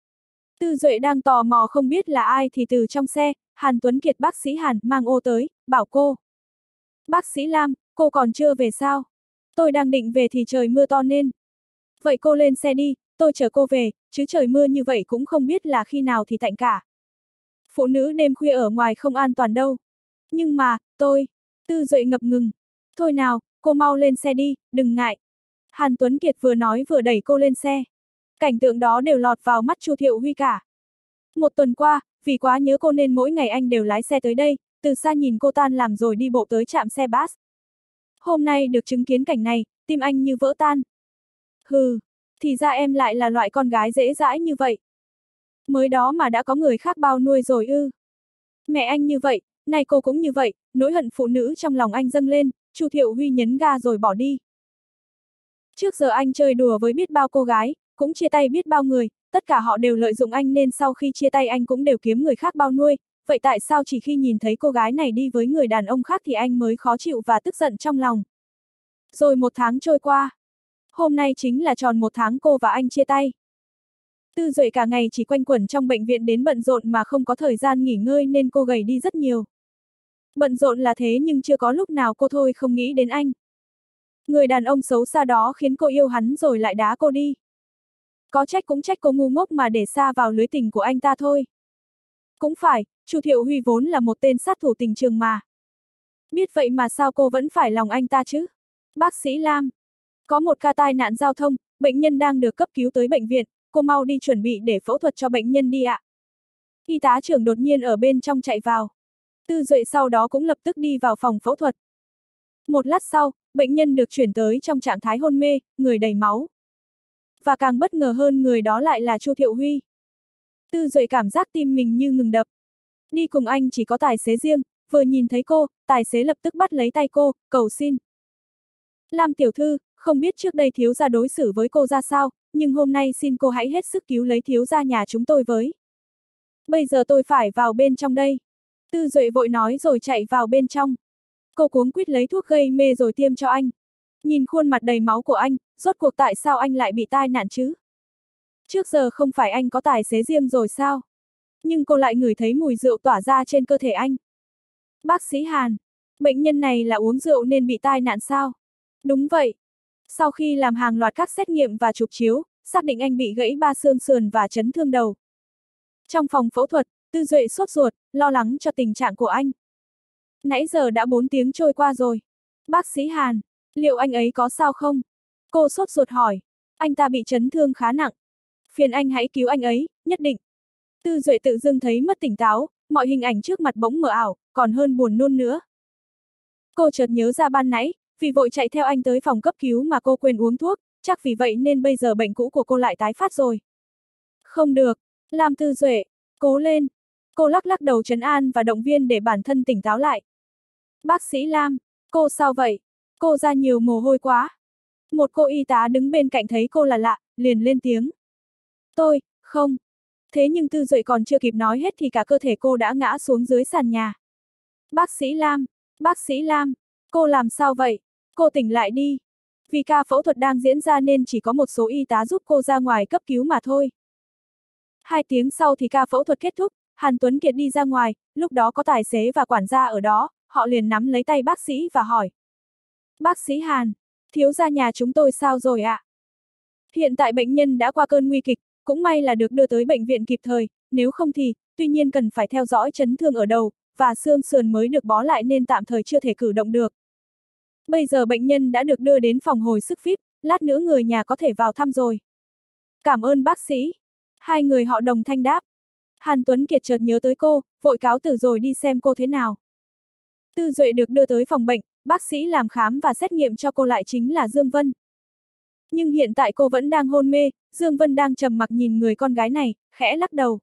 Tư Duệ đang tò mò không biết là ai thì từ trong xe, Hàn Tuấn Kiệt bác sĩ Hàn mang ô tới, bảo cô. Bác sĩ Lam, cô còn chưa về sao? Tôi đang định về thì trời mưa to nên. Vậy cô lên xe đi, tôi chở cô về, chứ trời mưa như vậy cũng không biết là khi nào thì tạnh cả. Phụ nữ đêm khuya ở ngoài không an toàn đâu. Nhưng mà, tôi, Tư Duệ ngập ngừng. Thôi nào, cô mau lên xe đi, đừng ngại. Hàn Tuấn Kiệt vừa nói vừa đẩy cô lên xe. Cảnh tượng đó đều lọt vào mắt Chu Thiệu Huy cả. Một tuần qua, vì quá nhớ cô nên mỗi ngày anh đều lái xe tới đây, từ xa nhìn cô tan làm rồi đi bộ tới trạm xe bus. Hôm nay được chứng kiến cảnh này, tim anh như vỡ tan. Hừ, thì ra em lại là loại con gái dễ dãi như vậy. Mới đó mà đã có người khác bao nuôi rồi ư. Mẹ anh như vậy, nay cô cũng như vậy, nỗi hận phụ nữ trong lòng anh dâng lên, Chu Thiệu Huy nhấn ga rồi bỏ đi. Trước giờ anh chơi đùa với biết bao cô gái, cũng chia tay biết bao người, tất cả họ đều lợi dụng anh nên sau khi chia tay anh cũng đều kiếm người khác bao nuôi, vậy tại sao chỉ khi nhìn thấy cô gái này đi với người đàn ông khác thì anh mới khó chịu và tức giận trong lòng. Rồi một tháng trôi qua. Hôm nay chính là tròn một tháng cô và anh chia tay. Tư Duệ cả ngày chỉ quanh quẩn trong bệnh viện đến bận rộn mà không có thời gian nghỉ ngơi nên cô gầy đi rất nhiều. Bận rộn là thế nhưng chưa có lúc nào cô thôi không nghĩ đến anh. Người đàn ông xấu xa đó khiến cô yêu hắn rồi lại đá cô đi. Có trách cũng trách cô ngu ngốc mà để sa vào lưới tình của anh ta thôi. Cũng phải, Chu Thiệu Huy vốn là một tên sát thủ tình trường mà. Biết vậy mà sao cô vẫn phải lòng anh ta chứ? Bác sĩ Lam. Có một ca tai nạn giao thông, bệnh nhân đang được cấp cứu tới bệnh viện, cô mau đi chuẩn bị để phẫu thuật cho bệnh nhân đi ạ. Y tá trưởng đột nhiên ở bên trong chạy vào. Tư Duệ sau đó cũng lập tức đi vào phòng phẫu thuật. Một lát sau, bệnh nhân được chuyển tới trong trạng thái hôn mê, người đầy máu. Và càng bất ngờ hơn người đó lại là Chu Thiệu Huy. Tư Duệ cảm giác tim mình như ngừng đập. Đi cùng anh chỉ có tài xế riêng, vừa nhìn thấy cô, tài xế lập tức bắt lấy tay cô, cầu xin. Lam tiểu thư, không biết trước đây thiếu gia đối xử với cô ra sao, nhưng hôm nay xin cô hãy hết sức cứu lấy thiếu gia nhà chúng tôi với. Bây giờ tôi phải vào bên trong đây. Tư Duệ vội nói rồi chạy vào bên trong. Cô cuống quýt lấy thuốc gây mê rồi tiêm cho anh. Nhìn khuôn mặt đầy máu của anh, rốt cuộc tại sao anh lại bị tai nạn chứ? Trước giờ không phải anh có tài xế riêng rồi sao? Nhưng cô lại ngửi thấy mùi rượu tỏa ra trên cơ thể anh. Bác sĩ Hàn, bệnh nhân này là uống rượu nên bị tai nạn sao? Đúng vậy. Sau khi làm hàng loạt các xét nghiệm và chụp chiếu, xác định anh bị gãy ba xương sườn và chấn thương đầu. Trong phòng phẫu thuật, Tư Duệ sốt ruột, lo lắng cho tình trạng của anh. Nãy giờ đã bốn tiếng trôi qua rồi. Bác sĩ Hàn, liệu anh ấy có sao không? Cô sốt ruột hỏi. Anh ta bị chấn thương khá nặng. Phiền anh hãy cứu anh ấy, nhất định. Tư Duệ tự dưng thấy mất tỉnh táo, mọi hình ảnh trước mặt bỗng mờ ảo, còn hơn buồn nôn nữa. Cô chợt nhớ ra ban nãy, Vì vội chạy theo anh tới phòng cấp cứu mà cô quên uống thuốc, chắc vì vậy nên bây giờ bệnh cũ của cô lại tái phát rồi. Không được, Lam Tư Duệ, cố lên. Cô lắc lắc đầu trấn an và động viên để bản thân tỉnh táo lại. Bác sĩ Lam, cô sao vậy? Cô ra nhiều mồ hôi quá. Một cô y tá đứng bên cạnh thấy cô là lạ, liền lên tiếng. Tôi, không. Thế nhưng Tư Duệ còn chưa kịp nói hết thì cả cơ thể cô đã ngã xuống dưới sàn nhà. Bác sĩ Lam, bác sĩ Lam, cô làm sao vậy? Cô tỉnh lại đi. Vì ca phẫu thuật đang diễn ra nên chỉ có một số y tá giúp cô ra ngoài cấp cứu mà thôi. Hai tiếng sau thì ca phẫu thuật kết thúc, Hàn Tuấn Kiệt đi ra ngoài, lúc đó có tài xế và quản gia ở đó, họ liền nắm lấy tay bác sĩ và hỏi. Bác sĩ Hàn, thiếu gia nhà chúng tôi sao rồi ạ? Hiện tại bệnh nhân đã qua cơn nguy kịch, cũng may là được đưa tới bệnh viện kịp thời, nếu không thì, tuy nhiên cần phải theo dõi chấn thương ở đầu, và xương sườn mới được bó lại nên tạm thời chưa thể cử động được. Bây giờ bệnh nhân đã được đưa đến phòng hồi sức vi ai pi, lát nữa người nhà có thể vào thăm rồi. Cảm ơn bác sĩ. Hai người họ đồng thanh đáp. Hàn Tuấn Kiệt chợt nhớ tới cô, vội cáo từ rồi đi xem cô thế nào. Tư Duệ được đưa tới phòng bệnh, bác sĩ làm khám và xét nghiệm cho cô lại chính là Dương Vân. Nhưng hiện tại cô vẫn đang hôn mê, Dương Vân đang trầm mặc nhìn người con gái này, khẽ lắc đầu.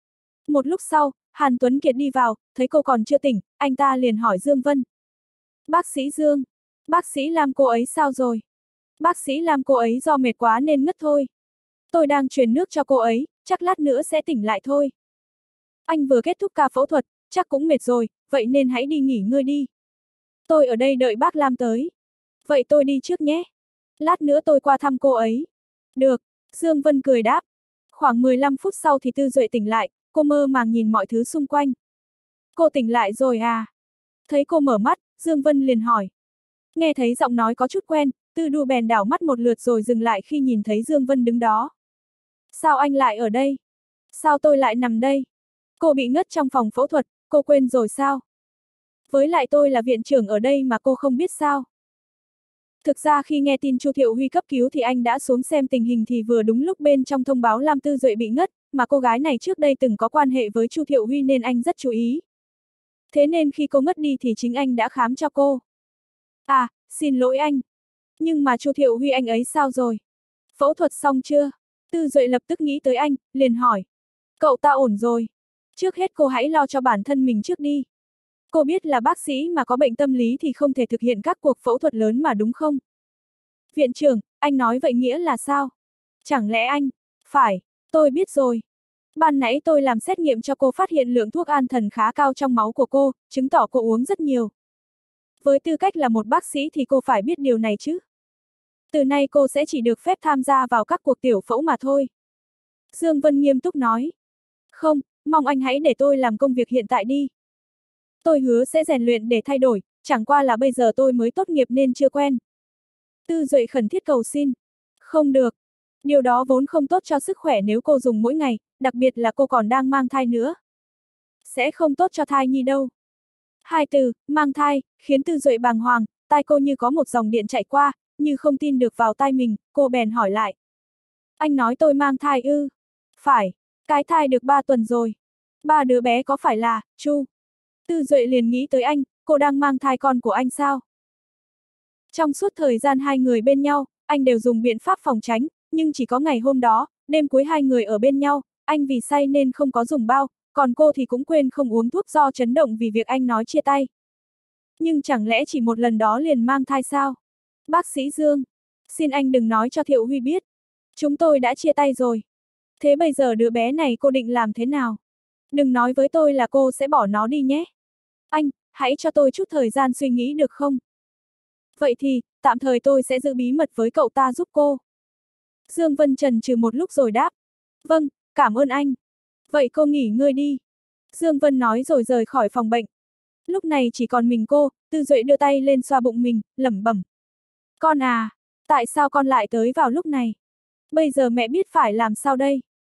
Một lúc sau, Hàn Tuấn Kiệt đi vào, thấy cô còn chưa tỉnh, anh ta liền hỏi Dương Vân. Bác sĩ Dương, bác sĩ Lam cô ấy sao rồi? Bác sĩ Lam cô ấy do mệt quá nên ngất thôi. Tôi đang truyền nước cho cô ấy, chắc lát nữa sẽ tỉnh lại thôi. Anh vừa kết thúc ca phẫu thuật, chắc cũng mệt rồi, vậy nên hãy đi nghỉ ngơi đi. Tôi ở đây đợi bác Lam tới. Vậy tôi đi trước nhé. Lát nữa tôi qua thăm cô ấy. Được, Dương Vân cười đáp. Khoảng mười lăm phút sau thì Tư Duệ tỉnh lại, cô mơ màng nhìn mọi thứ xung quanh. Cô tỉnh lại rồi à? Thấy cô mở mắt, Dương Vân liền hỏi. Nghe thấy giọng nói có chút quen, Tư Du bèn đảo mắt một lượt rồi dừng lại khi nhìn thấy Dương Vân đứng đó. Sao anh lại ở đây? Sao tôi lại nằm đây? Cô bị ngất trong phòng phẫu thuật, cô quên rồi sao? Với lại tôi là viện trưởng ở đây mà cô không biết sao? Thực ra khi nghe tin Chu Thiệu Huy cấp cứu thì anh đã xuống xem tình hình thì vừa đúng lúc bên trong thông báo Lam Tư Duệ bị ngất, mà cô gái này trước đây từng có quan hệ với Chu Thiệu Huy nên anh rất chú ý. Thế nên khi cô ngất đi thì chính anh đã khám cho cô. À, xin lỗi anh. Nhưng mà Chu Thiệu Huy anh ấy sao rồi? Phẫu thuật xong chưa? Tư Duệ lập tức nghĩ tới anh, liền hỏi. Cậu ta ổn rồi. Trước hết cô hãy lo cho bản thân mình trước đi. Cô biết là bác sĩ mà có bệnh tâm lý thì không thể thực hiện các cuộc phẫu thuật lớn mà đúng không? Viện trưởng, anh nói vậy nghĩa là sao? Chẳng lẽ anh... Phải, tôi biết rồi. Ban nãy tôi làm xét nghiệm cho cô phát hiện lượng thuốc an thần khá cao trong máu của cô, chứng tỏ cô uống rất nhiều. Với tư cách là một bác sĩ thì cô phải biết điều này chứ. Từ nay cô sẽ chỉ được phép tham gia vào các cuộc tiểu phẫu mà thôi. Dương Vân nghiêm túc nói. Không, mong anh hãy để tôi làm công việc hiện tại đi. Tôi hứa sẽ rèn luyện để thay đổi, chẳng qua là bây giờ tôi mới tốt nghiệp nên chưa quen. Tư Duệ khẩn thiết cầu xin. Không được. Điều đó vốn không tốt cho sức khỏe nếu cô dùng mỗi ngày, đặc biệt là cô còn đang mang thai nữa. Sẽ không tốt cho thai nhi đâu. Hai từ, mang thai, khiến Tư Duệ bàng hoàng, tai cô như có một dòng điện chạy qua, như không tin được vào tai mình, cô bèn hỏi lại. Anh nói tôi mang thai ư? Phải, cái thai được ba tuần rồi. Ba đứa bé có phải là, Chu? Tư Duệ liền nghĩ tới anh, cô đang mang thai con của anh sao? Trong suốt thời gian hai người bên nhau, anh đều dùng biện pháp phòng tránh, nhưng chỉ có ngày hôm đó, đêm cuối hai người ở bên nhau, anh vì say nên không có dùng bao, còn cô thì cũng quên không uống thuốc do chấn động vì việc anh nói chia tay. Nhưng chẳng lẽ chỉ một lần đó liền mang thai sao? Bác sĩ Dương, xin anh đừng nói cho Thiệu Huy biết. Chúng tôi đã chia tay rồi. Thế bây giờ đứa bé này cô định làm thế nào? Đừng nói với tôi là cô sẽ bỏ nó đi nhé. Anh, hãy cho tôi chút thời gian suy nghĩ được không? Vậy thì, tạm thời tôi sẽ giữ bí mật với cậu ta giúp cô. Dương Vân chần chừ một lúc rồi đáp. Vâng, cảm ơn anh. Vậy cô nghỉ ngơi đi. Dương Vân nói rồi rời khỏi phòng bệnh. Lúc này chỉ còn mình cô, Tư Duệ đưa tay lên xoa bụng mình, lẩm bẩm. Con à, tại sao con lại tới vào lúc này? Bây giờ mẹ biết phải làm sao đây?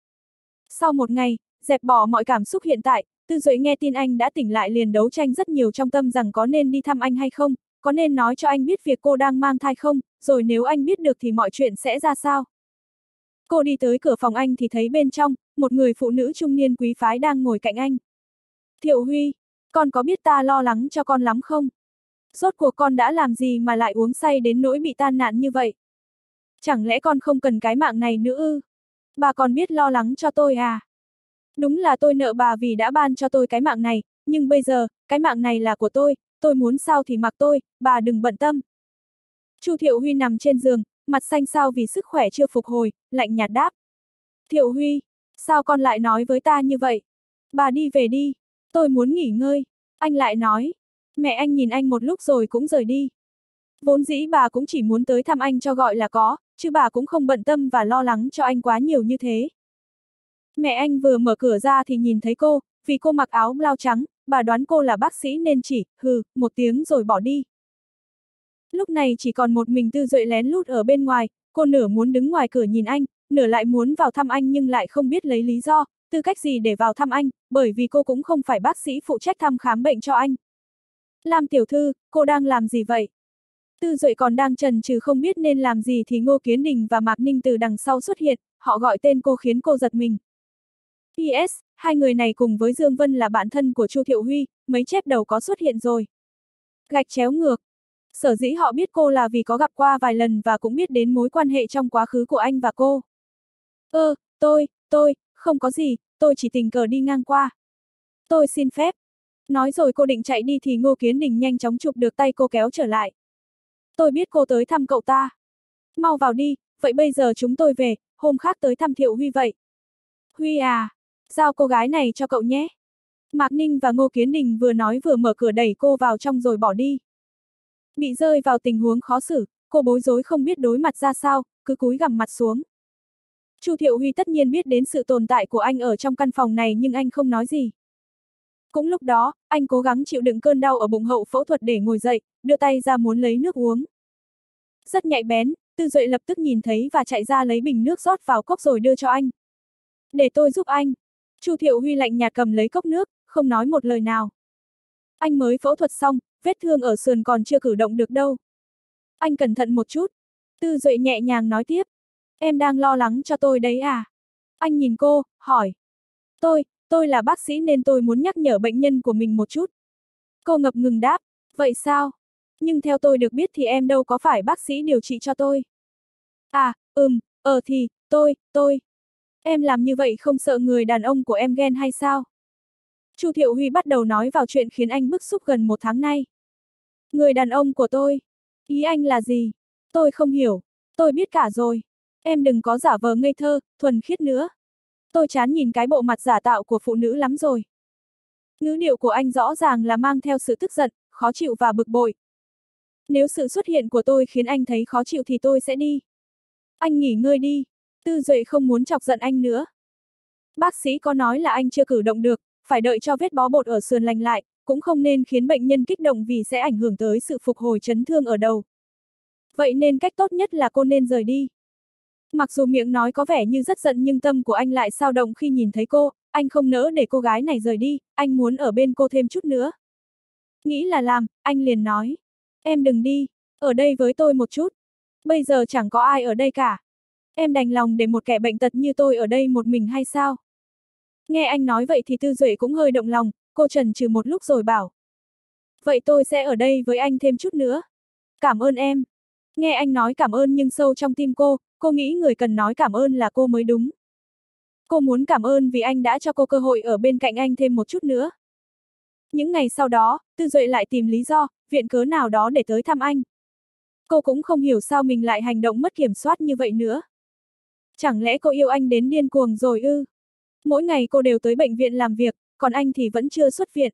Sau một ngày, dẹp bỏ mọi cảm xúc hiện tại, Tư Duệ nghe tin anh đã tỉnh lại liền đấu tranh rất nhiều trong tâm rằng có nên đi thăm anh hay không, có nên nói cho anh biết việc cô đang mang thai không, rồi nếu anh biết được thì mọi chuyện sẽ ra sao. Cô đi tới cửa phòng anh thì thấy bên trong, một người phụ nữ trung niên quý phái đang ngồi cạnh anh. Thiệu Huy, con có biết ta lo lắng cho con lắm không? Rốt cuộc con đã làm gì mà lại uống say đến nỗi bị tan nạn như vậy? Chẳng lẽ con không cần cái mạng này nữa ư? Bà còn biết lo lắng cho tôi à? Đúng là tôi nợ bà vì đã ban cho tôi cái mạng này, nhưng bây giờ, cái mạng này là của tôi, tôi muốn sao thì mặc tôi, bà đừng bận tâm. Chu Thiệu Huy nằm trên giường, mặt xanh xao vì sức khỏe chưa phục hồi, lạnh nhạt đáp. Thiệu Huy, sao con lại nói với ta như vậy? Bà đi về đi, tôi muốn nghỉ ngơi. Anh lại nói. Mẹ anh nhìn anh một lúc rồi cũng rời đi. Vốn dĩ bà cũng chỉ muốn tới thăm anh cho gọi là có, chứ bà cũng không bận tâm và lo lắng cho anh quá nhiều như thế. Mẹ anh vừa mở cửa ra thì nhìn thấy cô, vì cô mặc áo blau trắng, bà đoán cô là bác sĩ nên chỉ, hừ, một tiếng rồi bỏ đi. Lúc này chỉ còn một mình Tư Duệ lén lút ở bên ngoài, cô nửa muốn đứng ngoài cửa nhìn anh, nửa lại muốn vào thăm anh nhưng lại không biết lấy lý do, tư cách gì để vào thăm anh, bởi vì cô cũng không phải bác sĩ phụ trách thăm khám bệnh cho anh. Lam tiểu thư, cô đang làm gì vậy? Tư Duệ còn đang chần chừ không biết nên làm gì thì Ngô Kiến Đình và Mạc Ninh từ đằng sau xuất hiện, họ gọi tên cô khiến cô giật mình. pê ét, hai người này cùng với Dương Vân là bạn thân của Chu Thiệu Huy, mấy chép đầu có xuất hiện rồi. Gạch chéo ngược. Sở dĩ họ biết cô là vì có gặp qua vài lần và cũng biết đến mối quan hệ trong quá khứ của anh và cô. Ơ, tôi, tôi, không có gì, tôi chỉ tình cờ đi ngang qua. Tôi xin phép. Nói rồi cô định chạy đi thì Ngô Kiến Đình nhanh chóng chụp được tay cô kéo trở lại. Tôi biết cô tới thăm cậu ta. Mau vào đi, vậy bây giờ chúng tôi về, hôm khác tới thăm Thiệu Huy vậy. Huy à, giao cô gái này cho cậu nhé. Mạc Ninh và Ngô Kiến Đình vừa nói vừa mở cửa đẩy cô vào trong rồi bỏ đi. Bị rơi vào tình huống khó xử, cô bối rối không biết đối mặt ra sao, cứ cúi gằm mặt xuống. Chu Thiệu Huy tất nhiên biết đến sự tồn tại của anh ở trong căn phòng này nhưng anh không nói gì. Cũng lúc đó, anh cố gắng chịu đựng cơn đau ở bụng hậu phẫu thuật để ngồi dậy, đưa tay ra muốn lấy nước uống. Rất nhạy bén, Tư Duệ lập tức nhìn thấy và chạy ra lấy bình nước rót vào cốc rồi đưa cho anh. Để tôi giúp anh. Chu Thiệu Huy lạnh nhạt cầm lấy cốc nước, không nói một lời nào. Anh mới phẫu thuật xong, vết thương ở sườn còn chưa cử động được đâu. Anh cẩn thận một chút. Tư Duệ nhẹ nhàng nói tiếp. Em đang lo lắng cho tôi đấy à? Anh nhìn cô, hỏi. Tôi, tôi là bác sĩ nên tôi muốn nhắc nhở bệnh nhân của mình một chút. Cô ngập ngừng đáp. Vậy sao? Nhưng theo tôi được biết thì em đâu có phải bác sĩ điều trị cho tôi. À, ừm, ờ thì, tôi, tôi. Em làm như vậy không sợ người đàn ông của em ghen hay sao? Chu Thiệu Huy bắt đầu nói vào chuyện khiến anh bức xúc gần một tháng nay. Người đàn ông của tôi? Ý anh là gì? Tôi không hiểu. Tôi biết cả rồi. Em đừng có giả vờ ngây thơ, thuần khiết nữa. Tôi chán nhìn cái bộ mặt giả tạo của phụ nữ lắm rồi. Ngữ điệu của anh rõ ràng là mang theo sự tức giận, khó chịu và bực bội. Nếu sự xuất hiện của tôi khiến anh thấy khó chịu thì tôi sẽ đi. Anh nghỉ ngơi đi. Tư Duệ không muốn chọc giận anh nữa. Bác sĩ có nói là anh chưa cử động được, phải đợi cho vết bó bột ở sườn lành lại, cũng không nên khiến bệnh nhân kích động vì sẽ ảnh hưởng tới sự phục hồi chấn thương ở đầu. Vậy nên cách tốt nhất là cô nên rời đi. Mặc dù miệng nói có vẻ như rất giận nhưng tâm của anh lại xao động khi nhìn thấy cô, anh không nỡ để cô gái này rời đi, anh muốn ở bên cô thêm chút nữa. Nghĩ là làm, anh liền nói. Em đừng đi, ở đây với tôi một chút. Bây giờ chẳng có ai ở đây cả. Em đành lòng để một kẻ bệnh tật như tôi ở đây một mình hay sao? Nghe anh nói vậy thì Tư Duệ cũng hơi động lòng, cô chần chừ một lúc rồi bảo. Vậy tôi sẽ ở đây với anh thêm chút nữa. Cảm ơn em. Nghe anh nói cảm ơn nhưng sâu trong tim cô, cô nghĩ người cần nói cảm ơn là cô mới đúng. Cô muốn cảm ơn vì anh đã cho cô cơ hội ở bên cạnh anh thêm một chút nữa. Những ngày sau đó, Tư Duệ lại tìm lý do, viện cớ nào đó để tới thăm anh. Cô cũng không hiểu sao mình lại hành động mất kiểm soát như vậy nữa. Chẳng lẽ cô yêu anh đến điên cuồng rồi ư? Mỗi ngày cô đều tới bệnh viện làm việc, còn anh thì vẫn chưa xuất viện.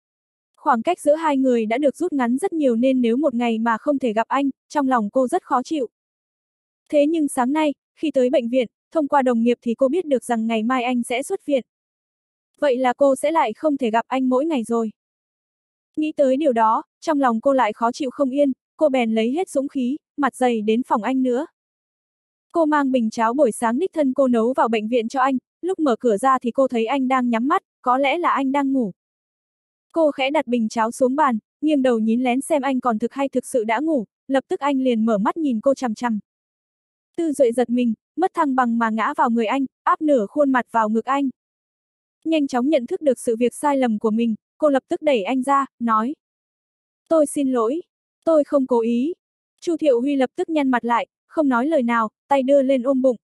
Khoảng cách giữa hai người đã được rút ngắn rất nhiều nên nếu một ngày mà không thể gặp anh, trong lòng cô rất khó chịu. Thế nhưng sáng nay, khi tới bệnh viện, thông qua đồng nghiệp thì cô biết được rằng ngày mai anh sẽ xuất viện. Vậy là cô sẽ lại không thể gặp anh mỗi ngày rồi. Nghĩ tới điều đó, trong lòng cô lại khó chịu không yên, cô bèn lấy hết dũng khí, mặt dày đến phòng anh nữa. Cô mang bình cháo buổi sáng đích thân cô nấu vào bệnh viện cho anh, lúc mở cửa ra thì cô thấy anh đang nhắm mắt, có lẽ là anh đang ngủ. Cô khẽ đặt bình cháo xuống bàn, nghiêng đầu nhín lén xem anh còn thực hay thực sự đã ngủ, lập tức anh liền mở mắt nhìn cô chằm chằm. Tư Duệ giật mình, mất thăng bằng mà ngã vào người anh, áp nửa khuôn mặt vào ngực anh. Nhanh chóng nhận thức được sự việc sai lầm của mình, cô lập tức đẩy anh ra, nói. Tôi xin lỗi, Tôi không cố ý. Chu Thiệu Huy lập tức nhăn mặt lại, không nói lời nào, tay đưa lên ôm bụng.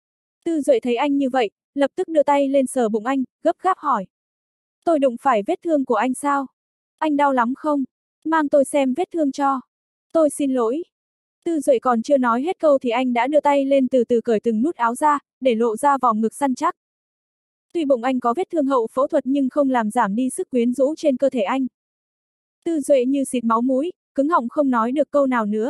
Tư Duệ thấy anh như vậy, lập tức đưa tay lên sờ bụng anh, gấp gáp hỏi. Tôi đụng phải vết thương của anh sao? Anh đau lắm không? Mang tôi xem vết thương cho. Tôi xin lỗi. Tư Duệ còn chưa nói hết câu thì anh đã đưa tay lên từ từ cởi từng nút áo ra, để lộ ra vòng ngực săn chắc. Tuy bụng anh có vết thương hậu phẫu thuật nhưng không làm giảm đi sức quyến rũ trên cơ thể anh. Tư Duệ như xịt máu mũi, cứng họng không nói được câu nào nữa.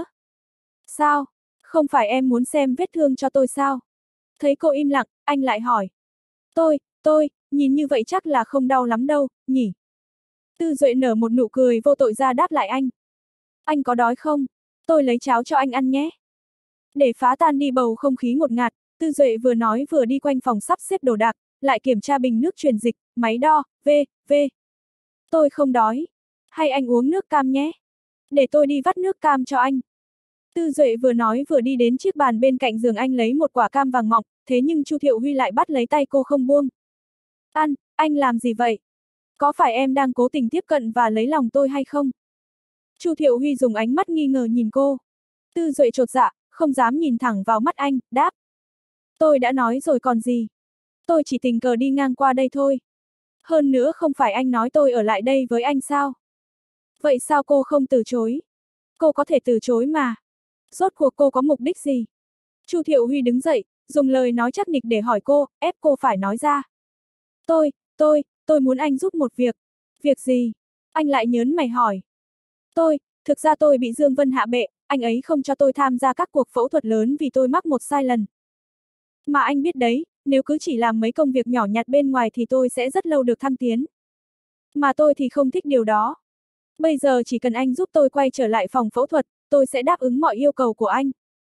Sao? Không phải em muốn xem vết thương cho tôi sao? Thấy cô im lặng, anh lại hỏi. Tôi, tôi, nhìn như vậy chắc là không đau lắm đâu, nhỉ? Tư Duệ nở một nụ cười vô tội ra đáp lại anh. Anh có đói không? Tôi lấy cháo cho anh ăn nhé. Để phá tan đi bầu không khí ngột ngạt, Tư Duệ vừa nói vừa đi quanh phòng sắp xếp đồ đạc, lại kiểm tra bình nước truyền dịch, máy đo, v, v. Tôi không đói. Hay anh uống nước cam nhé. Để tôi đi vắt nước cam cho anh. Tư Duệ vừa nói vừa đi đến chiếc bàn bên cạnh giường anh lấy một quả cam vàng mọng, thế nhưng Chu Thiệu Huy lại bắt lấy tay cô không buông. Ăn, anh làm gì vậy? Có phải em đang cố tình tiếp cận và lấy lòng tôi hay không? Chu Thiệu Huy dùng ánh mắt nghi ngờ nhìn cô. Tư Duệ chột dạ, không dám nhìn thẳng vào mắt anh, đáp. Tôi đã nói rồi còn gì. Tôi chỉ tình cờ đi ngang qua đây thôi. Hơn nữa không phải anh nói tôi ở lại đây với anh sao? Vậy sao cô không từ chối? Cô có thể từ chối mà. Rốt cuộc cô có mục đích gì? Chu Thiệu Huy đứng dậy, dùng lời nói chắc nịch để hỏi cô, ép cô phải nói ra. Tôi, tôi, tôi muốn anh giúp một việc. Việc gì? Anh lại nhớn mày hỏi. Tôi, thực ra tôi bị Dương Vân hạ bệ, anh ấy không cho tôi tham gia các cuộc phẫu thuật lớn vì tôi mắc một sai lầm. Mà anh biết đấy, nếu cứ chỉ làm mấy công việc nhỏ nhặt bên ngoài thì tôi sẽ rất lâu được thăng tiến. Mà tôi thì không thích điều đó. Bây giờ chỉ cần anh giúp tôi quay trở lại phòng phẫu thuật, tôi sẽ đáp ứng mọi yêu cầu của anh.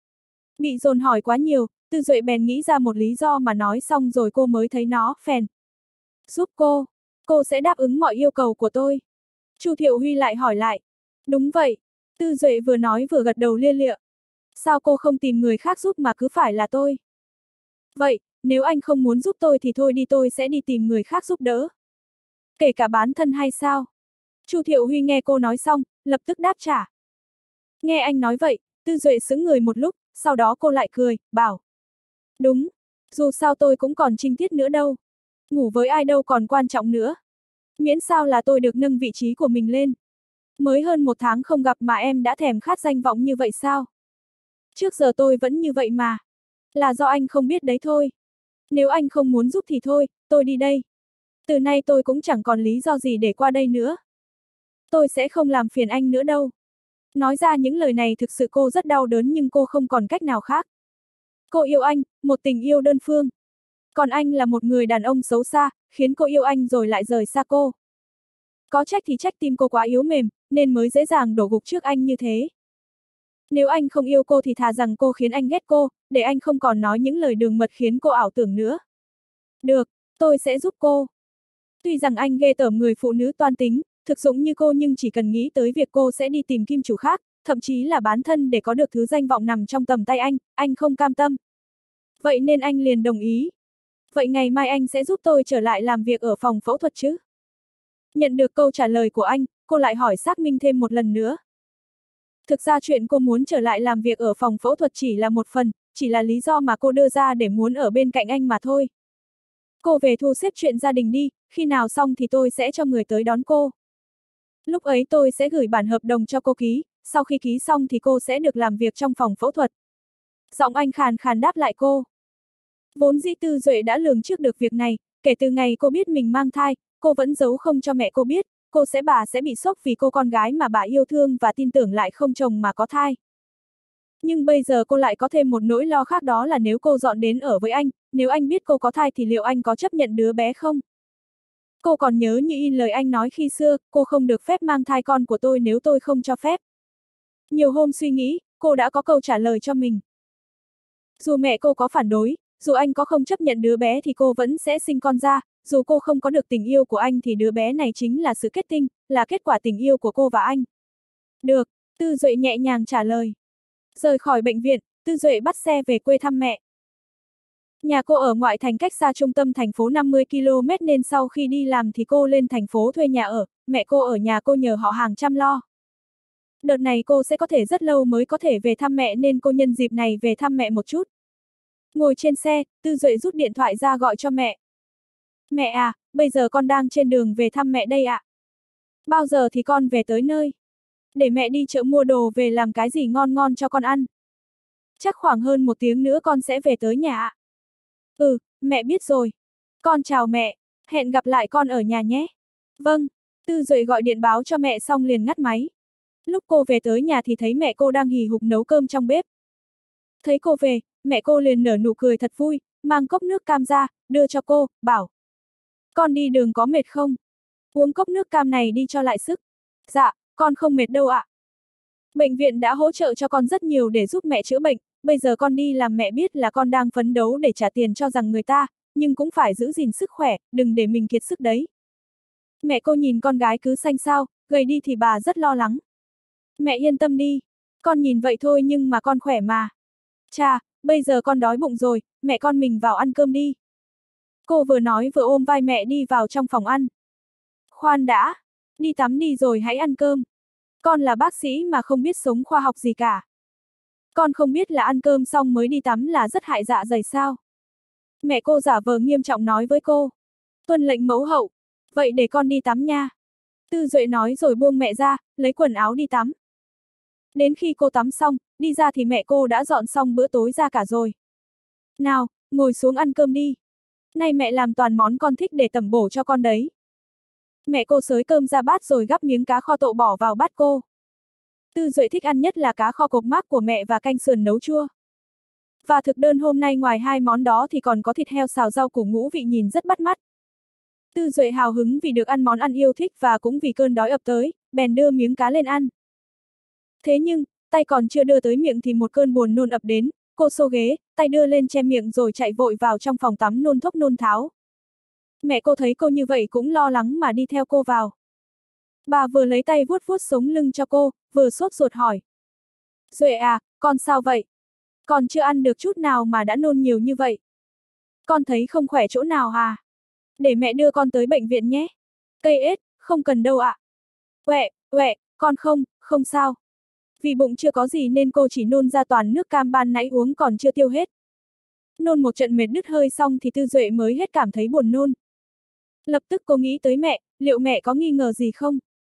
Bị dồn hỏi quá nhiều, Tư Duệ bèn nghĩ ra một lý do mà nói xong rồi cô mới thấy nó, phèn. Giúp cô, cô sẽ đáp ứng mọi yêu cầu của tôi. Chu Thiệu Huy lại hỏi lại. Đúng vậy. Tư Duệ vừa nói vừa gật đầu lia lịa. Sao cô không tìm người khác giúp mà cứ phải là tôi? Vậy, nếu anh không muốn giúp tôi thì thôi đi, tôi sẽ đi tìm người khác giúp đỡ. Kể cả bán thân hay sao? Chu Thiệu Huy nghe cô nói xong, lập tức đáp trả. Nghe anh nói vậy, Tư Duệ sững người một lúc, sau đó cô lại cười, bảo. Đúng, dù sao tôi cũng còn trinh tiết nữa đâu. Ngủ với ai đâu còn quan trọng nữa. Miễn sao là tôi được nâng vị trí của mình lên. Mới hơn một tháng không gặp mà em đã thèm khát danh vọng như vậy sao? Trước giờ tôi vẫn như vậy mà. Là do anh không biết đấy thôi. Nếu anh không muốn giúp thì thôi, tôi đi đây. Từ nay tôi cũng chẳng còn lý do gì để qua đây nữa. Tôi sẽ không làm phiền anh nữa đâu. Nói ra những lời này thực sự cô rất đau đớn nhưng cô không còn cách nào khác. Cô yêu anh, một tình yêu đơn phương. Còn anh là một người đàn ông xấu xa, khiến cô yêu anh rồi lại rời xa cô. Có trách thì trách tim cô quá yếu mềm, nên mới dễ dàng đổ gục trước anh như thế. Nếu anh không yêu cô thì thà rằng cô khiến anh ghét cô, để anh không còn nói những lời đường mật khiến cô ảo tưởng nữa. Được, tôi sẽ giúp cô. Tuy rằng anh ghê tởm người phụ nữ toan tính, thực dụng như cô nhưng chỉ cần nghĩ tới việc cô sẽ đi tìm kim chủ khác, thậm chí là bán thân để có được thứ danh vọng nằm trong tầm tay anh, anh không cam tâm. Vậy nên anh liền đồng ý. Vậy ngày mai anh sẽ giúp tôi trở lại làm việc ở phòng phẫu thuật chứ? Nhận được câu trả lời của anh, cô lại hỏi xác minh thêm một lần nữa. Thực ra chuyện cô muốn trở lại làm việc ở phòng phẫu thuật chỉ là một phần, chỉ là lý do mà cô đưa ra để muốn ở bên cạnh anh mà thôi. Cô về thu xếp chuyện gia đình đi, khi nào xong thì tôi sẽ cho người tới đón cô. Lúc ấy tôi sẽ gửi bản hợp đồng cho cô ký, sau khi ký xong thì cô sẽ được làm việc trong phòng phẫu thuật. Giọng anh khàn khàn đáp lại cô. Vốn dĩ Tư Duệ đã lường trước được việc này, kể từ ngày cô biết mình mang thai, cô vẫn giấu không cho mẹ cô biết, cô sẽ bà sẽ bị sốc vì cô con gái mà bà yêu thương và tin tưởng lại không chồng mà có thai. Nhưng bây giờ cô lại có thêm một nỗi lo khác, đó là nếu cô dọn đến ở với anh, nếu anh biết cô có thai thì liệu anh có chấp nhận đứa bé không? Cô còn nhớ như in lời anh nói khi xưa, cô không được phép mang thai con của tôi nếu tôi không cho phép. Nhiều hôm suy nghĩ, cô đã có câu trả lời cho mình. Dù mẹ cô có phản đối, dù anh có không chấp nhận đứa bé thì cô vẫn sẽ sinh con ra, dù cô không có được tình yêu của anh thì đứa bé này chính là sự kết tinh, là kết quả tình yêu của cô và anh. Được, Tư Duệ nhẹ nhàng trả lời. Rời khỏi bệnh viện, Tư Duệ bắt xe về quê thăm mẹ. Nhà cô ở ngoại thành cách xa trung tâm thành phố năm mươi ki lô mét nên sau khi đi làm thì cô lên thành phố thuê nhà ở, mẹ cô ở nhà cô nhờ họ hàng chăm lo. Đợt này cô sẽ có thể rất lâu mới có thể về thăm mẹ nên cô nhân dịp này về thăm mẹ một chút. Ngồi trên xe, Tư Duệ rút điện thoại ra gọi cho mẹ. Mẹ à, bây giờ con đang trên đường về thăm mẹ đây ạ. Bao giờ thì con về tới nơi? Để mẹ đi chợ mua đồ về làm cái gì ngon ngon cho con ăn. Chắc khoảng hơn một tiếng nữa con sẽ về tới nhà ạ. Ừ, mẹ biết rồi. Con chào mẹ, hẹn gặp lại con ở nhà nhé. Vâng, Tư Duệ gọi điện báo cho mẹ xong liền ngắt máy. Lúc cô về tới nhà thì thấy mẹ cô đang hì hục nấu cơm trong bếp. Thấy cô về, mẹ cô liền nở nụ cười thật vui, mang cốc nước cam ra, đưa cho cô, bảo. Con đi đường có mệt không? Uống cốc nước cam này đi cho lại sức. Dạ, con không mệt đâu ạ. Bệnh viện đã hỗ trợ cho con rất nhiều để giúp mẹ chữa bệnh, bây giờ con đi làm mẹ biết là con đang phấn đấu để trả tiền cho rằng người ta, nhưng cũng phải giữ gìn sức khỏe, đừng để mình kiệt sức đấy. Mẹ cô nhìn con gái cứ xanh xao, gầy đi thì bà rất lo lắng. Mẹ yên tâm đi, con nhìn vậy thôi nhưng mà con khỏe mà. Chà, bây giờ con đói bụng rồi, mẹ con mình vào ăn cơm đi. Cô vừa nói vừa ôm vai mẹ đi vào trong phòng ăn. Khoan đã, đi tắm đi rồi hãy ăn cơm. Con là bác sĩ mà không biết sống khoa học gì cả. Con không biết là ăn cơm xong mới đi tắm là rất hại dạ dày sao? Mẹ cô giả vờ nghiêm trọng nói với cô. Tuân lệnh mẫu hậu, vậy để con đi tắm nha. Tư Duệ nói rồi buông mẹ ra, lấy quần áo đi tắm. Đến khi cô tắm xong, đi ra thì mẹ cô đã dọn xong bữa tối ra cả rồi. Nào, ngồi xuống ăn cơm đi. Nay mẹ làm toàn món con thích để tẩm bổ cho con đấy. Mẹ cô xới cơm ra bát rồi gắp miếng cá kho tộ bỏ vào bát cô. Tư Duệ thích ăn nhất là cá kho cộc mác của mẹ và canh sườn nấu chua. Và thực đơn hôm nay ngoài hai món đó thì còn có thịt heo xào rau củ ngũ vị nhìn rất bắt mắt. Tư Duệ hào hứng vì được ăn món ăn yêu thích và cũng vì cơn đói ập tới, bèn đưa miếng cá lên ăn. Thế nhưng, tay còn chưa đưa tới miệng thì một cơn buồn nôn ập đến, cô xô ghế, tay đưa lên che miệng rồi chạy vội vào trong phòng tắm nôn thốc nôn tháo. Mẹ cô thấy cô như vậy cũng lo lắng mà đi theo cô vào. Bà vừa lấy tay vuốt vuốt sống lưng cho cô, vừa sốt ruột hỏi. Duệ à, con sao vậy? Con chưa ăn được chút nào mà đã nôn nhiều như vậy. Con thấy không khỏe chỗ nào à? Để mẹ đưa con tới bệnh viện nhé. Cây ết, không cần đâu ạ. Uệ, uệ, con không, không sao. Vì bụng chưa có gì nên cô chỉ nôn ra toàn nước cam ban nãy uống còn chưa tiêu hết. Nôn một trận mệt đứt hơi xong thì Tư Duệ mới hết cảm thấy buồn nôn. Lập tức cô nghĩ tới mẹ, liệu mẹ có nghi ngờ gì không?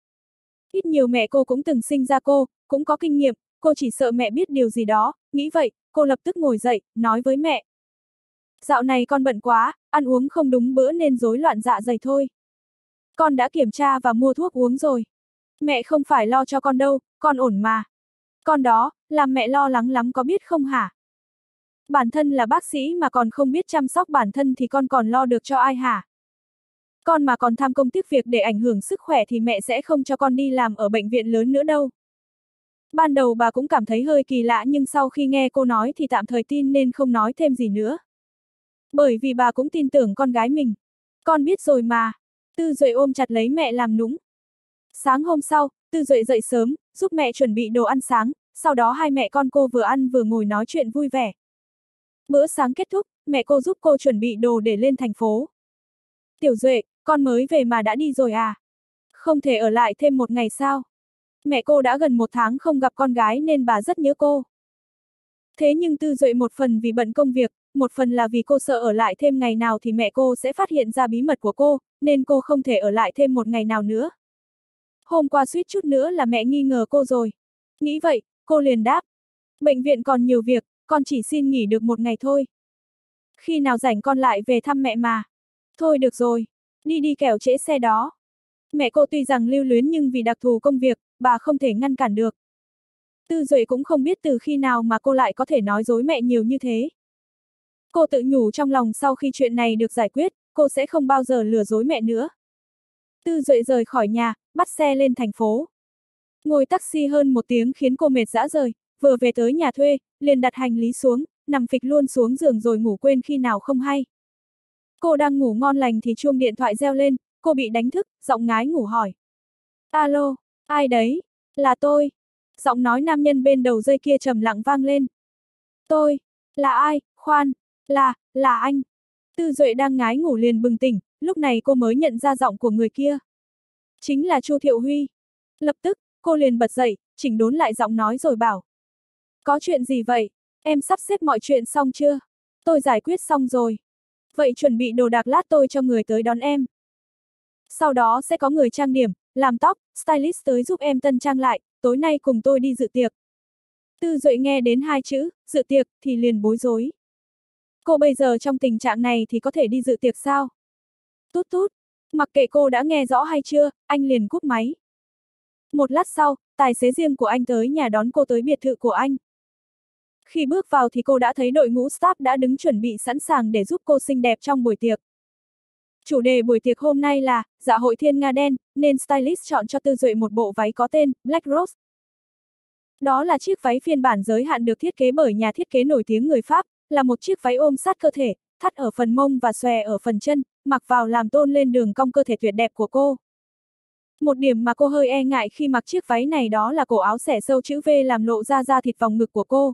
Ít nhiều mẹ cô cũng từng sinh ra cô, cũng có kinh nghiệm, cô chỉ sợ mẹ biết điều gì đó, nghĩ vậy, cô lập tức ngồi dậy, nói với mẹ. Dạo này con bận quá, ăn uống không đúng bữa nên rối loạn dạ dày thôi. Con đã kiểm tra và mua thuốc uống rồi. Mẹ không phải lo cho con đâu, con ổn mà. Con đó, làm mẹ lo lắng lắm có biết không hả? Bản thân là bác sĩ mà còn không biết chăm sóc bản thân thì con còn lo được cho ai hả? Con mà còn tham công tiếc việc để ảnh hưởng sức khỏe thì mẹ sẽ không cho con đi làm ở bệnh viện lớn nữa đâu. Ban đầu bà cũng cảm thấy hơi kỳ lạ nhưng sau khi nghe cô nói thì tạm thời tin nên không nói thêm gì nữa. Bởi vì bà cũng tin tưởng con gái mình. Con biết rồi mà. Tư Duệ ôm chặt lấy mẹ làm nũng. Sáng hôm sau, Tư Duệ dậy sớm, giúp mẹ chuẩn bị đồ ăn sáng, sau đó hai mẹ con cô vừa ăn vừa ngồi nói chuyện vui vẻ. Bữa sáng kết thúc, mẹ cô giúp cô chuẩn bị đồ để lên thành phố. Tiểu Duệ, con mới về mà đã đi rồi à? Không thể ở lại thêm một ngày sao? Mẹ cô đã gần một tháng không gặp con gái nên bà rất nhớ cô. Thế nhưng Tư Duệ một phần vì bận công việc, một phần là vì cô sợ ở lại thêm ngày nào thì mẹ cô sẽ phát hiện ra bí mật của cô, nên cô không thể ở lại thêm một ngày nào nữa. Hôm qua suýt chút nữa là mẹ nghi ngờ cô rồi. Nghĩ vậy, cô liền đáp. Bệnh viện còn nhiều việc, con chỉ xin nghỉ được một ngày thôi. Khi nào rảnh con lại về thăm mẹ mà. Thôi được rồi, đi đi kẻo trễ xe đó. Mẹ cô tuy rằng lưu luyến nhưng vì đặc thù công việc, bà không thể ngăn cản được. Tư Duệ cũng không biết từ khi nào mà cô lại có thể nói dối mẹ nhiều như thế. Cô tự nhủ trong lòng sau khi chuyện này được giải quyết, cô sẽ không bao giờ lừa dối mẹ nữa. Tư Duệ rời khỏi nhà, bắt xe lên thành phố. Ngồi taxi hơn một tiếng khiến cô mệt rã rời, vừa về tới nhà thuê, liền đặt hành lý xuống, nằm phịch luôn xuống giường rồi ngủ quên khi nào không hay. Cô đang ngủ ngon lành thì chuông điện thoại reo lên, cô bị đánh thức, giọng ngái ngủ hỏi. Alo, ai đấy? Là tôi. Giọng nói nam nhân bên đầu dây kia trầm lặng vang lên. Tôi, là ai, khoan, là, là anh. Tư Duệ đang ngái ngủ liền bừng tỉnh, lúc này cô mới nhận ra giọng của người kia. Chính là Chu Thiệu Huy. Lập tức, cô liền bật dậy, chỉnh đốn lại giọng nói rồi bảo. Có chuyện gì vậy? Em sắp xếp mọi chuyện xong chưa? Tôi giải quyết xong rồi. Vậy chuẩn bị đồ đạc lát tôi cho người tới đón em. Sau đó sẽ có người trang điểm, làm tóc, stylist tới giúp em tân trang lại, tối nay cùng tôi đi dự tiệc. Tư Duệ nghe đến hai chữ, dự tiệc, thì liền bối rối. Cô bây giờ trong tình trạng này thì có thể đi dự tiệc sao? Tút tút, mặc kệ cô đã nghe rõ hay chưa, anh liền cúp máy. Một lát sau, tài xế riêng của anh tới nhà đón cô tới biệt thự của anh. Khi bước vào thì cô đã thấy đội ngũ staff đã đứng chuẩn bị sẵn sàng để giúp cô xinh đẹp trong buổi tiệc. Chủ đề buổi tiệc hôm nay là dạ hội thiên nga đen, nên stylist chọn cho Tư Duệ một bộ váy có tên Black Rose. Đó là chiếc váy phiên bản giới hạn được thiết kế bởi nhà thiết kế nổi tiếng người Pháp, là một chiếc váy ôm sát cơ thể, thắt ở phần mông và xòe ở phần chân, mặc vào làm tôn lên đường cong cơ thể tuyệt đẹp của cô. Một điểm mà cô hơi e ngại khi mặc chiếc váy này đó là cổ áo xẻ sâu chữ V làm lộ ra da thịt vòng ngực của cô.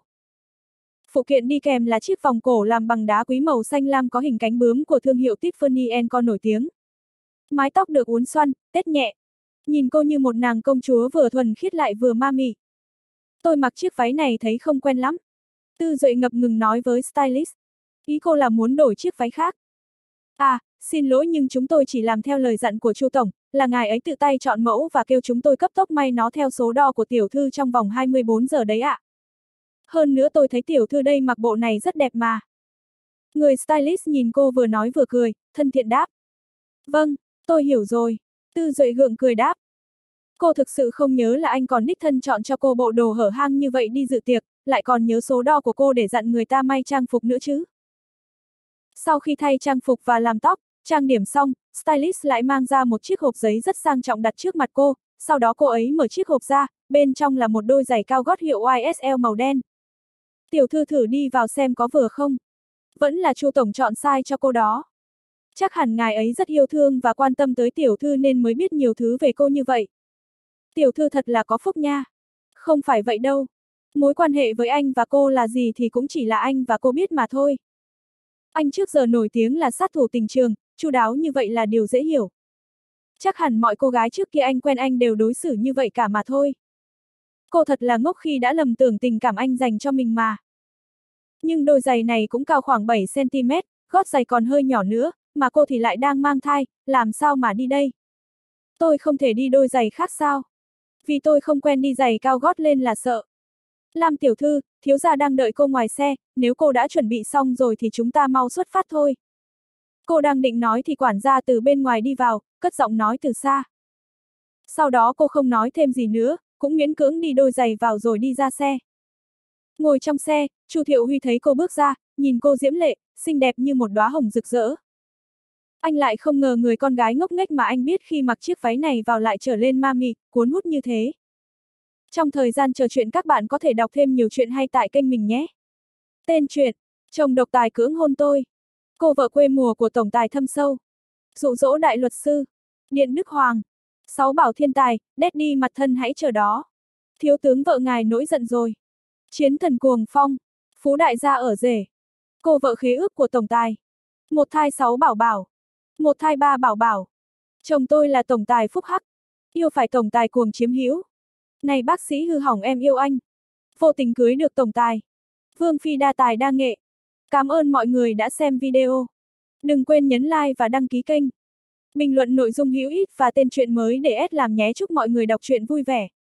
Phụ kiện đi kèm là chiếc vòng cổ làm bằng đá quý màu xanh lam có hình cánh bướm của thương hiệu Tiffany and Co nổi tiếng. Mái tóc được uốn xoăn, tết nhẹ. Nhìn cô như một nàng công chúa vừa thuần khiết lại vừa ma mị. Tôi mặc chiếc váy này thấy không quen lắm. Tư Duệ ngập ngừng nói với stylist. Ý cô là muốn đổi chiếc váy khác. À, xin lỗi nhưng chúng tôi chỉ làm theo lời dặn của Chu Tổng, là ngài ấy tự tay chọn mẫu và kêu chúng tôi cấp tốc may nó theo số đo của tiểu thư trong vòng hai mươi bốn giờ đấy ạ. Hơn nữa tôi thấy tiểu thư đây mặc bộ này rất đẹp mà. Người stylist nhìn cô vừa nói vừa cười, thân thiện đáp. Vâng, tôi hiểu rồi. Tư Duệ gượng cười đáp. Cô thực sự không nhớ là anh còn đích thân chọn cho cô bộ đồ hở hang như vậy đi dự tiệc, lại còn nhớ số đo của cô để dặn người ta may trang phục nữa chứ. Sau khi thay trang phục và làm tóc, trang điểm xong, stylist lại mang ra một chiếc hộp giấy rất sang trọng đặt trước mặt cô, sau đó cô ấy mở chiếc hộp ra, bên trong là một đôi giày cao gót hiệu Y S L màu đen. Tiểu thư thử đi vào xem có vừa không? Vẫn là Chu Tổng chọn size cho cô đó. Chắc hẳn ngài ấy rất yêu thương và quan tâm tới tiểu thư nên mới biết nhiều thứ về cô như vậy. Tiểu thư thật là có phúc nha. Không phải vậy đâu. Mối quan hệ với anh và cô là gì thì cũng chỉ là anh và cô biết mà thôi. Anh trước giờ nổi tiếng là sát thủ tình trường, chu đáo như vậy là điều dễ hiểu. Chắc hẳn mọi cô gái trước kia anh quen anh đều đối xử như vậy cả mà thôi. Cô thật là ngốc khi đã lầm tưởng tình cảm anh dành cho mình mà. Nhưng đôi giày này cũng cao khoảng bảy xăng ti mét, gót giày còn hơi nhỏ nữa, mà cô thì lại đang mang thai, làm sao mà đi đây? Tôi không thể đi đôi giày khác sao? Vì tôi không quen đi giày cao gót lên là sợ. Lam tiểu thư, thiếu gia đang đợi cô ngoài xe, nếu cô đã chuẩn bị xong rồi thì chúng ta mau xuất phát thôi. Cô đang định nói thì quản gia từ bên ngoài đi vào, cất giọng nói từ xa. Sau đó cô không nói thêm gì nữa, cũng miễn cưỡng đi đôi giày vào rồi đi ra xe. Ngồi trong xe, Chu Thiệu Huy thấy cô bước ra, nhìn cô diễm lệ, xinh đẹp như một đóa hồng rực rỡ. Anh lại không ngờ người con gái ngốc nghếch mà anh biết khi mặc chiếc váy này vào lại trở lên ma mị, cuốn hút như thế. Trong thời gian chờ chuyện các bạn có thể đọc thêm nhiều chuyện hay tại kênh mình nhé. Tên truyện: Chồng độc tài cưỡng hôn tôi. Cô vợ quê mùa của tổng tài thâm sâu. Dụ dỗ đại luật sư. Điện Đức Hoàng. Sáu bảo thiên tài, Daddy mặt thân hãy chờ đó. Thiếu tướng vợ ngài nổi giận rồi. Chiến thần cuồng phong. Phú đại gia ở rể. Cô vợ khế ước của tổng tài. Một thai sáu bảo bảo. Một thai ba bảo bảo. Chồng tôi là tổng tài phúc hắc. Yêu phải tổng tài cuồng chiếm hữu. Này bác sĩ hư hỏng em yêu anh. Vô tình cưới được tổng tài. Vương phi đa tài đa nghệ. Cảm ơn mọi người đã xem video. Đừng quên nhấn like và đăng ký kênh. Bình luận nội dung hữu ích và tên truyện mới để ét làm nhé. Chúc mọi người đọc truyện vui vẻ.